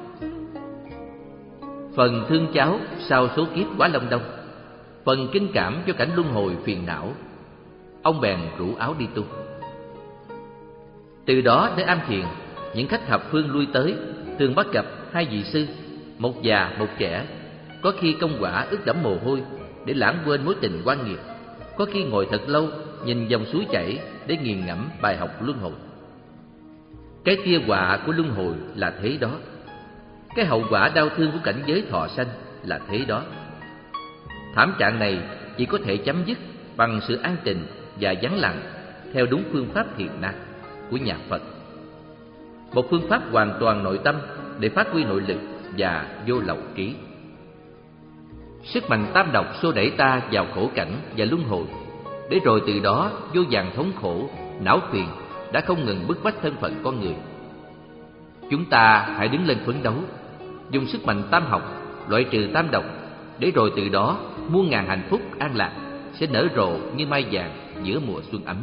Phần thương cháu sau số kiếp quá long đong, phần kinh cảm cho cảnh luân hồi phiền não, ông bèn rủ áo đi tu. Từ đó đến am thiền, những khách thập phương lui tới thường bắt gặp hai vị sư, một già một trẻ. Có khi công quả ướt đẫm mồ hôi để lãng quên mối tình oan nghiệt, có khi ngồi thật lâu nhìn dòng suối chảy để nghiền ngẫm bài học luân hồi. Cái tia họa của luân hồi là thế đó, cái hậu quả đau thương của cảnh giới thọ sanh là thế đó. Thảm trạng này chỉ có thể chấm dứt bằng sự an tịnh và vắng lặng theo đúng phương pháp thiền na của nhà Phật, một phương pháp hoàn toàn nội tâm để phát huy nội lực và vô lậu trí. Sức mạnh tam độc xô đẩy ta vào khổ cảnh và luân hồi, để rồi từ đó vô vàn thống khổ, não phiền đã không ngừng bức bách thân phận con người. Chúng ta hãy đứng lên phấn đấu, dùng sức mạnh tam học loại trừ tam độc, để rồi từ đó muôn ngàn hạnh phúc an lạc sẽ nở rộ như mai vàng giữa mùa xuân ấm.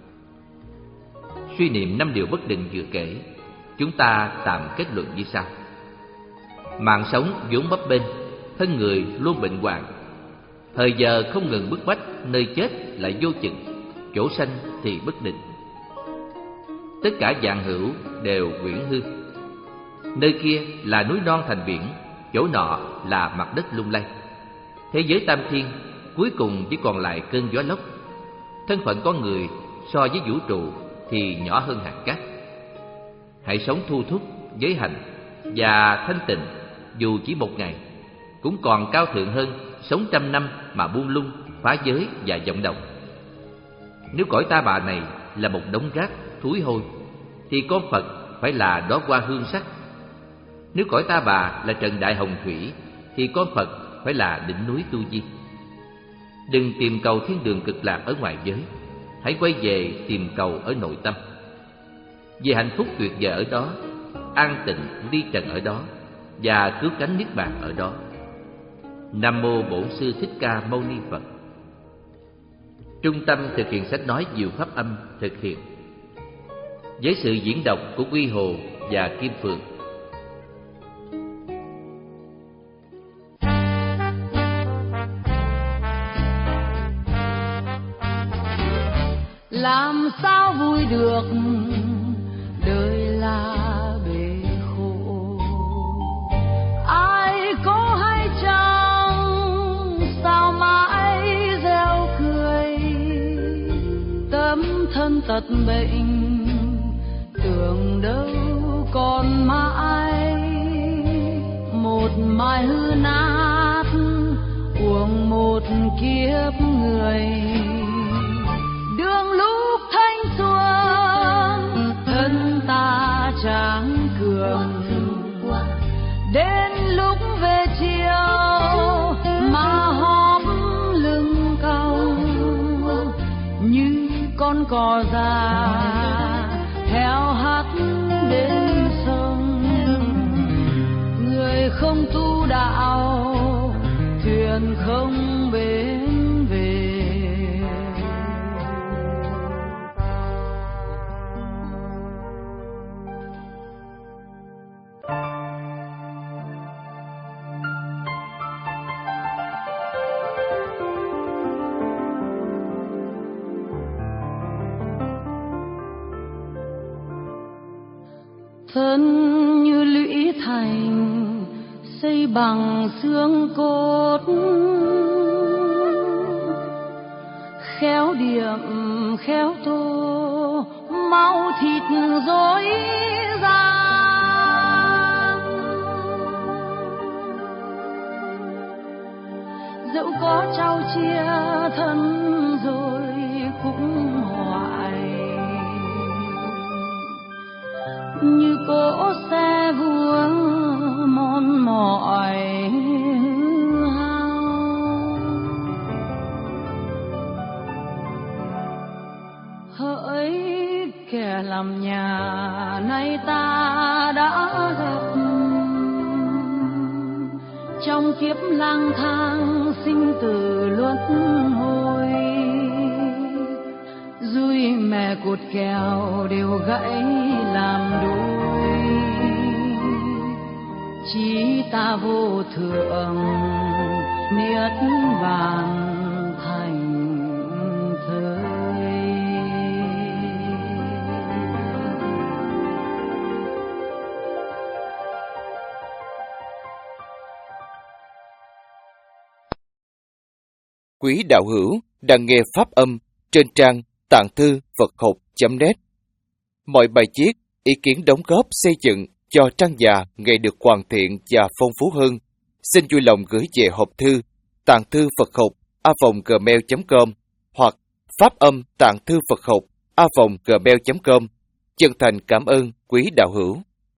Suy niệm năm điều bất định vừa kể, chúng ta tạm kết luận như sau: mạng sống vốn bấp bênh, thân người luôn bệnh hoạn, thời giờ không ngừng bức bách, nơi chết lại vô chừng, chỗ sanh thì bất định. Tất cả vạn hữu đều quyển hư, nơi kia là núi non thành biển, chỗ nọ là mặt đất lung lay. Thế giới tam thiên cuối cùng chỉ còn lại cơn gió lốc. Thân phận con người so với vũ trụ thì nhỏ hơn hạt cát. Hãy sống thu thúc, giới hạnh và thanh tịnh, dù chỉ một ngày, cũng còn cao thượng hơn sống trăm năm mà buông lung, phá giới và vọng động. Nếu cõi ta bà này là một đống rác thúi hôi, thì con Phật phải là đóa hoa hương sắc. Nếu cõi ta bà là trận đại hồng thủy, thì con Phật phải là đỉnh núi tu di. Đừng tìm cầu thiên đường cực lạc ở ngoài giới, hãy quay về tìm cầu ở nội tâm. Vì hạnh phúc tuyệt vời ở đó, an tịnh ly trần ở đó, và cứu cánh niết bàn ở đó. Nam mô Bổn Sư Thích Ca Mâu Ni Phật. Trung tâm thực hiện sách nói Diệu Pháp Âm thực hiện, với sự diễn đọc của Quy Hồ và Kim Phượng. Làm sao vui được, đời là bể khổ. Ai có hay chăng, sao mãi reo cười. Tâm thân tật bệnh, tưởng đâu còn mãi. Một mai hư nát, uổng một kiếp người. Đường lúc thanh xuân, thân ta tráng cường. Đến lúc về chiều, mà hóp lưng cong. Như con cò già, theo hát đến sông. Người không tu đạo, thuyền không bến về. Thân như lũy thành, xây bằng xương cốt. Khéo điểm, khéo tô, máu thịt rối ran. Dẫu có trao chia thân rồi cũng hoài. Như cỗ xe vua mòn mỏi hao. Hỡi kẻ làm nhà, nay ta đã gặp. Trong kiếp lang thang sinh tử luân hồi, dùi mẹ cột kèo đều gãy làm đôi. Chí ta vô thượng, niết bàn thành thơi. Quý đạo hữu đang nghe pháp âm trên trang tạng thư Phật học chấm net. Mọi bài viết, ý kiến đóng góp xây dựng cho trang già ngày được hoàn thiện và phong phú hơn, xin vui lòng gửi về hộp thư tạng thư Phật học a vòng gmail chấm com hoặc pháp âm tạng thư Phật học a vòng gmail chấm com. Chân thành cảm ơn quý đạo hữu.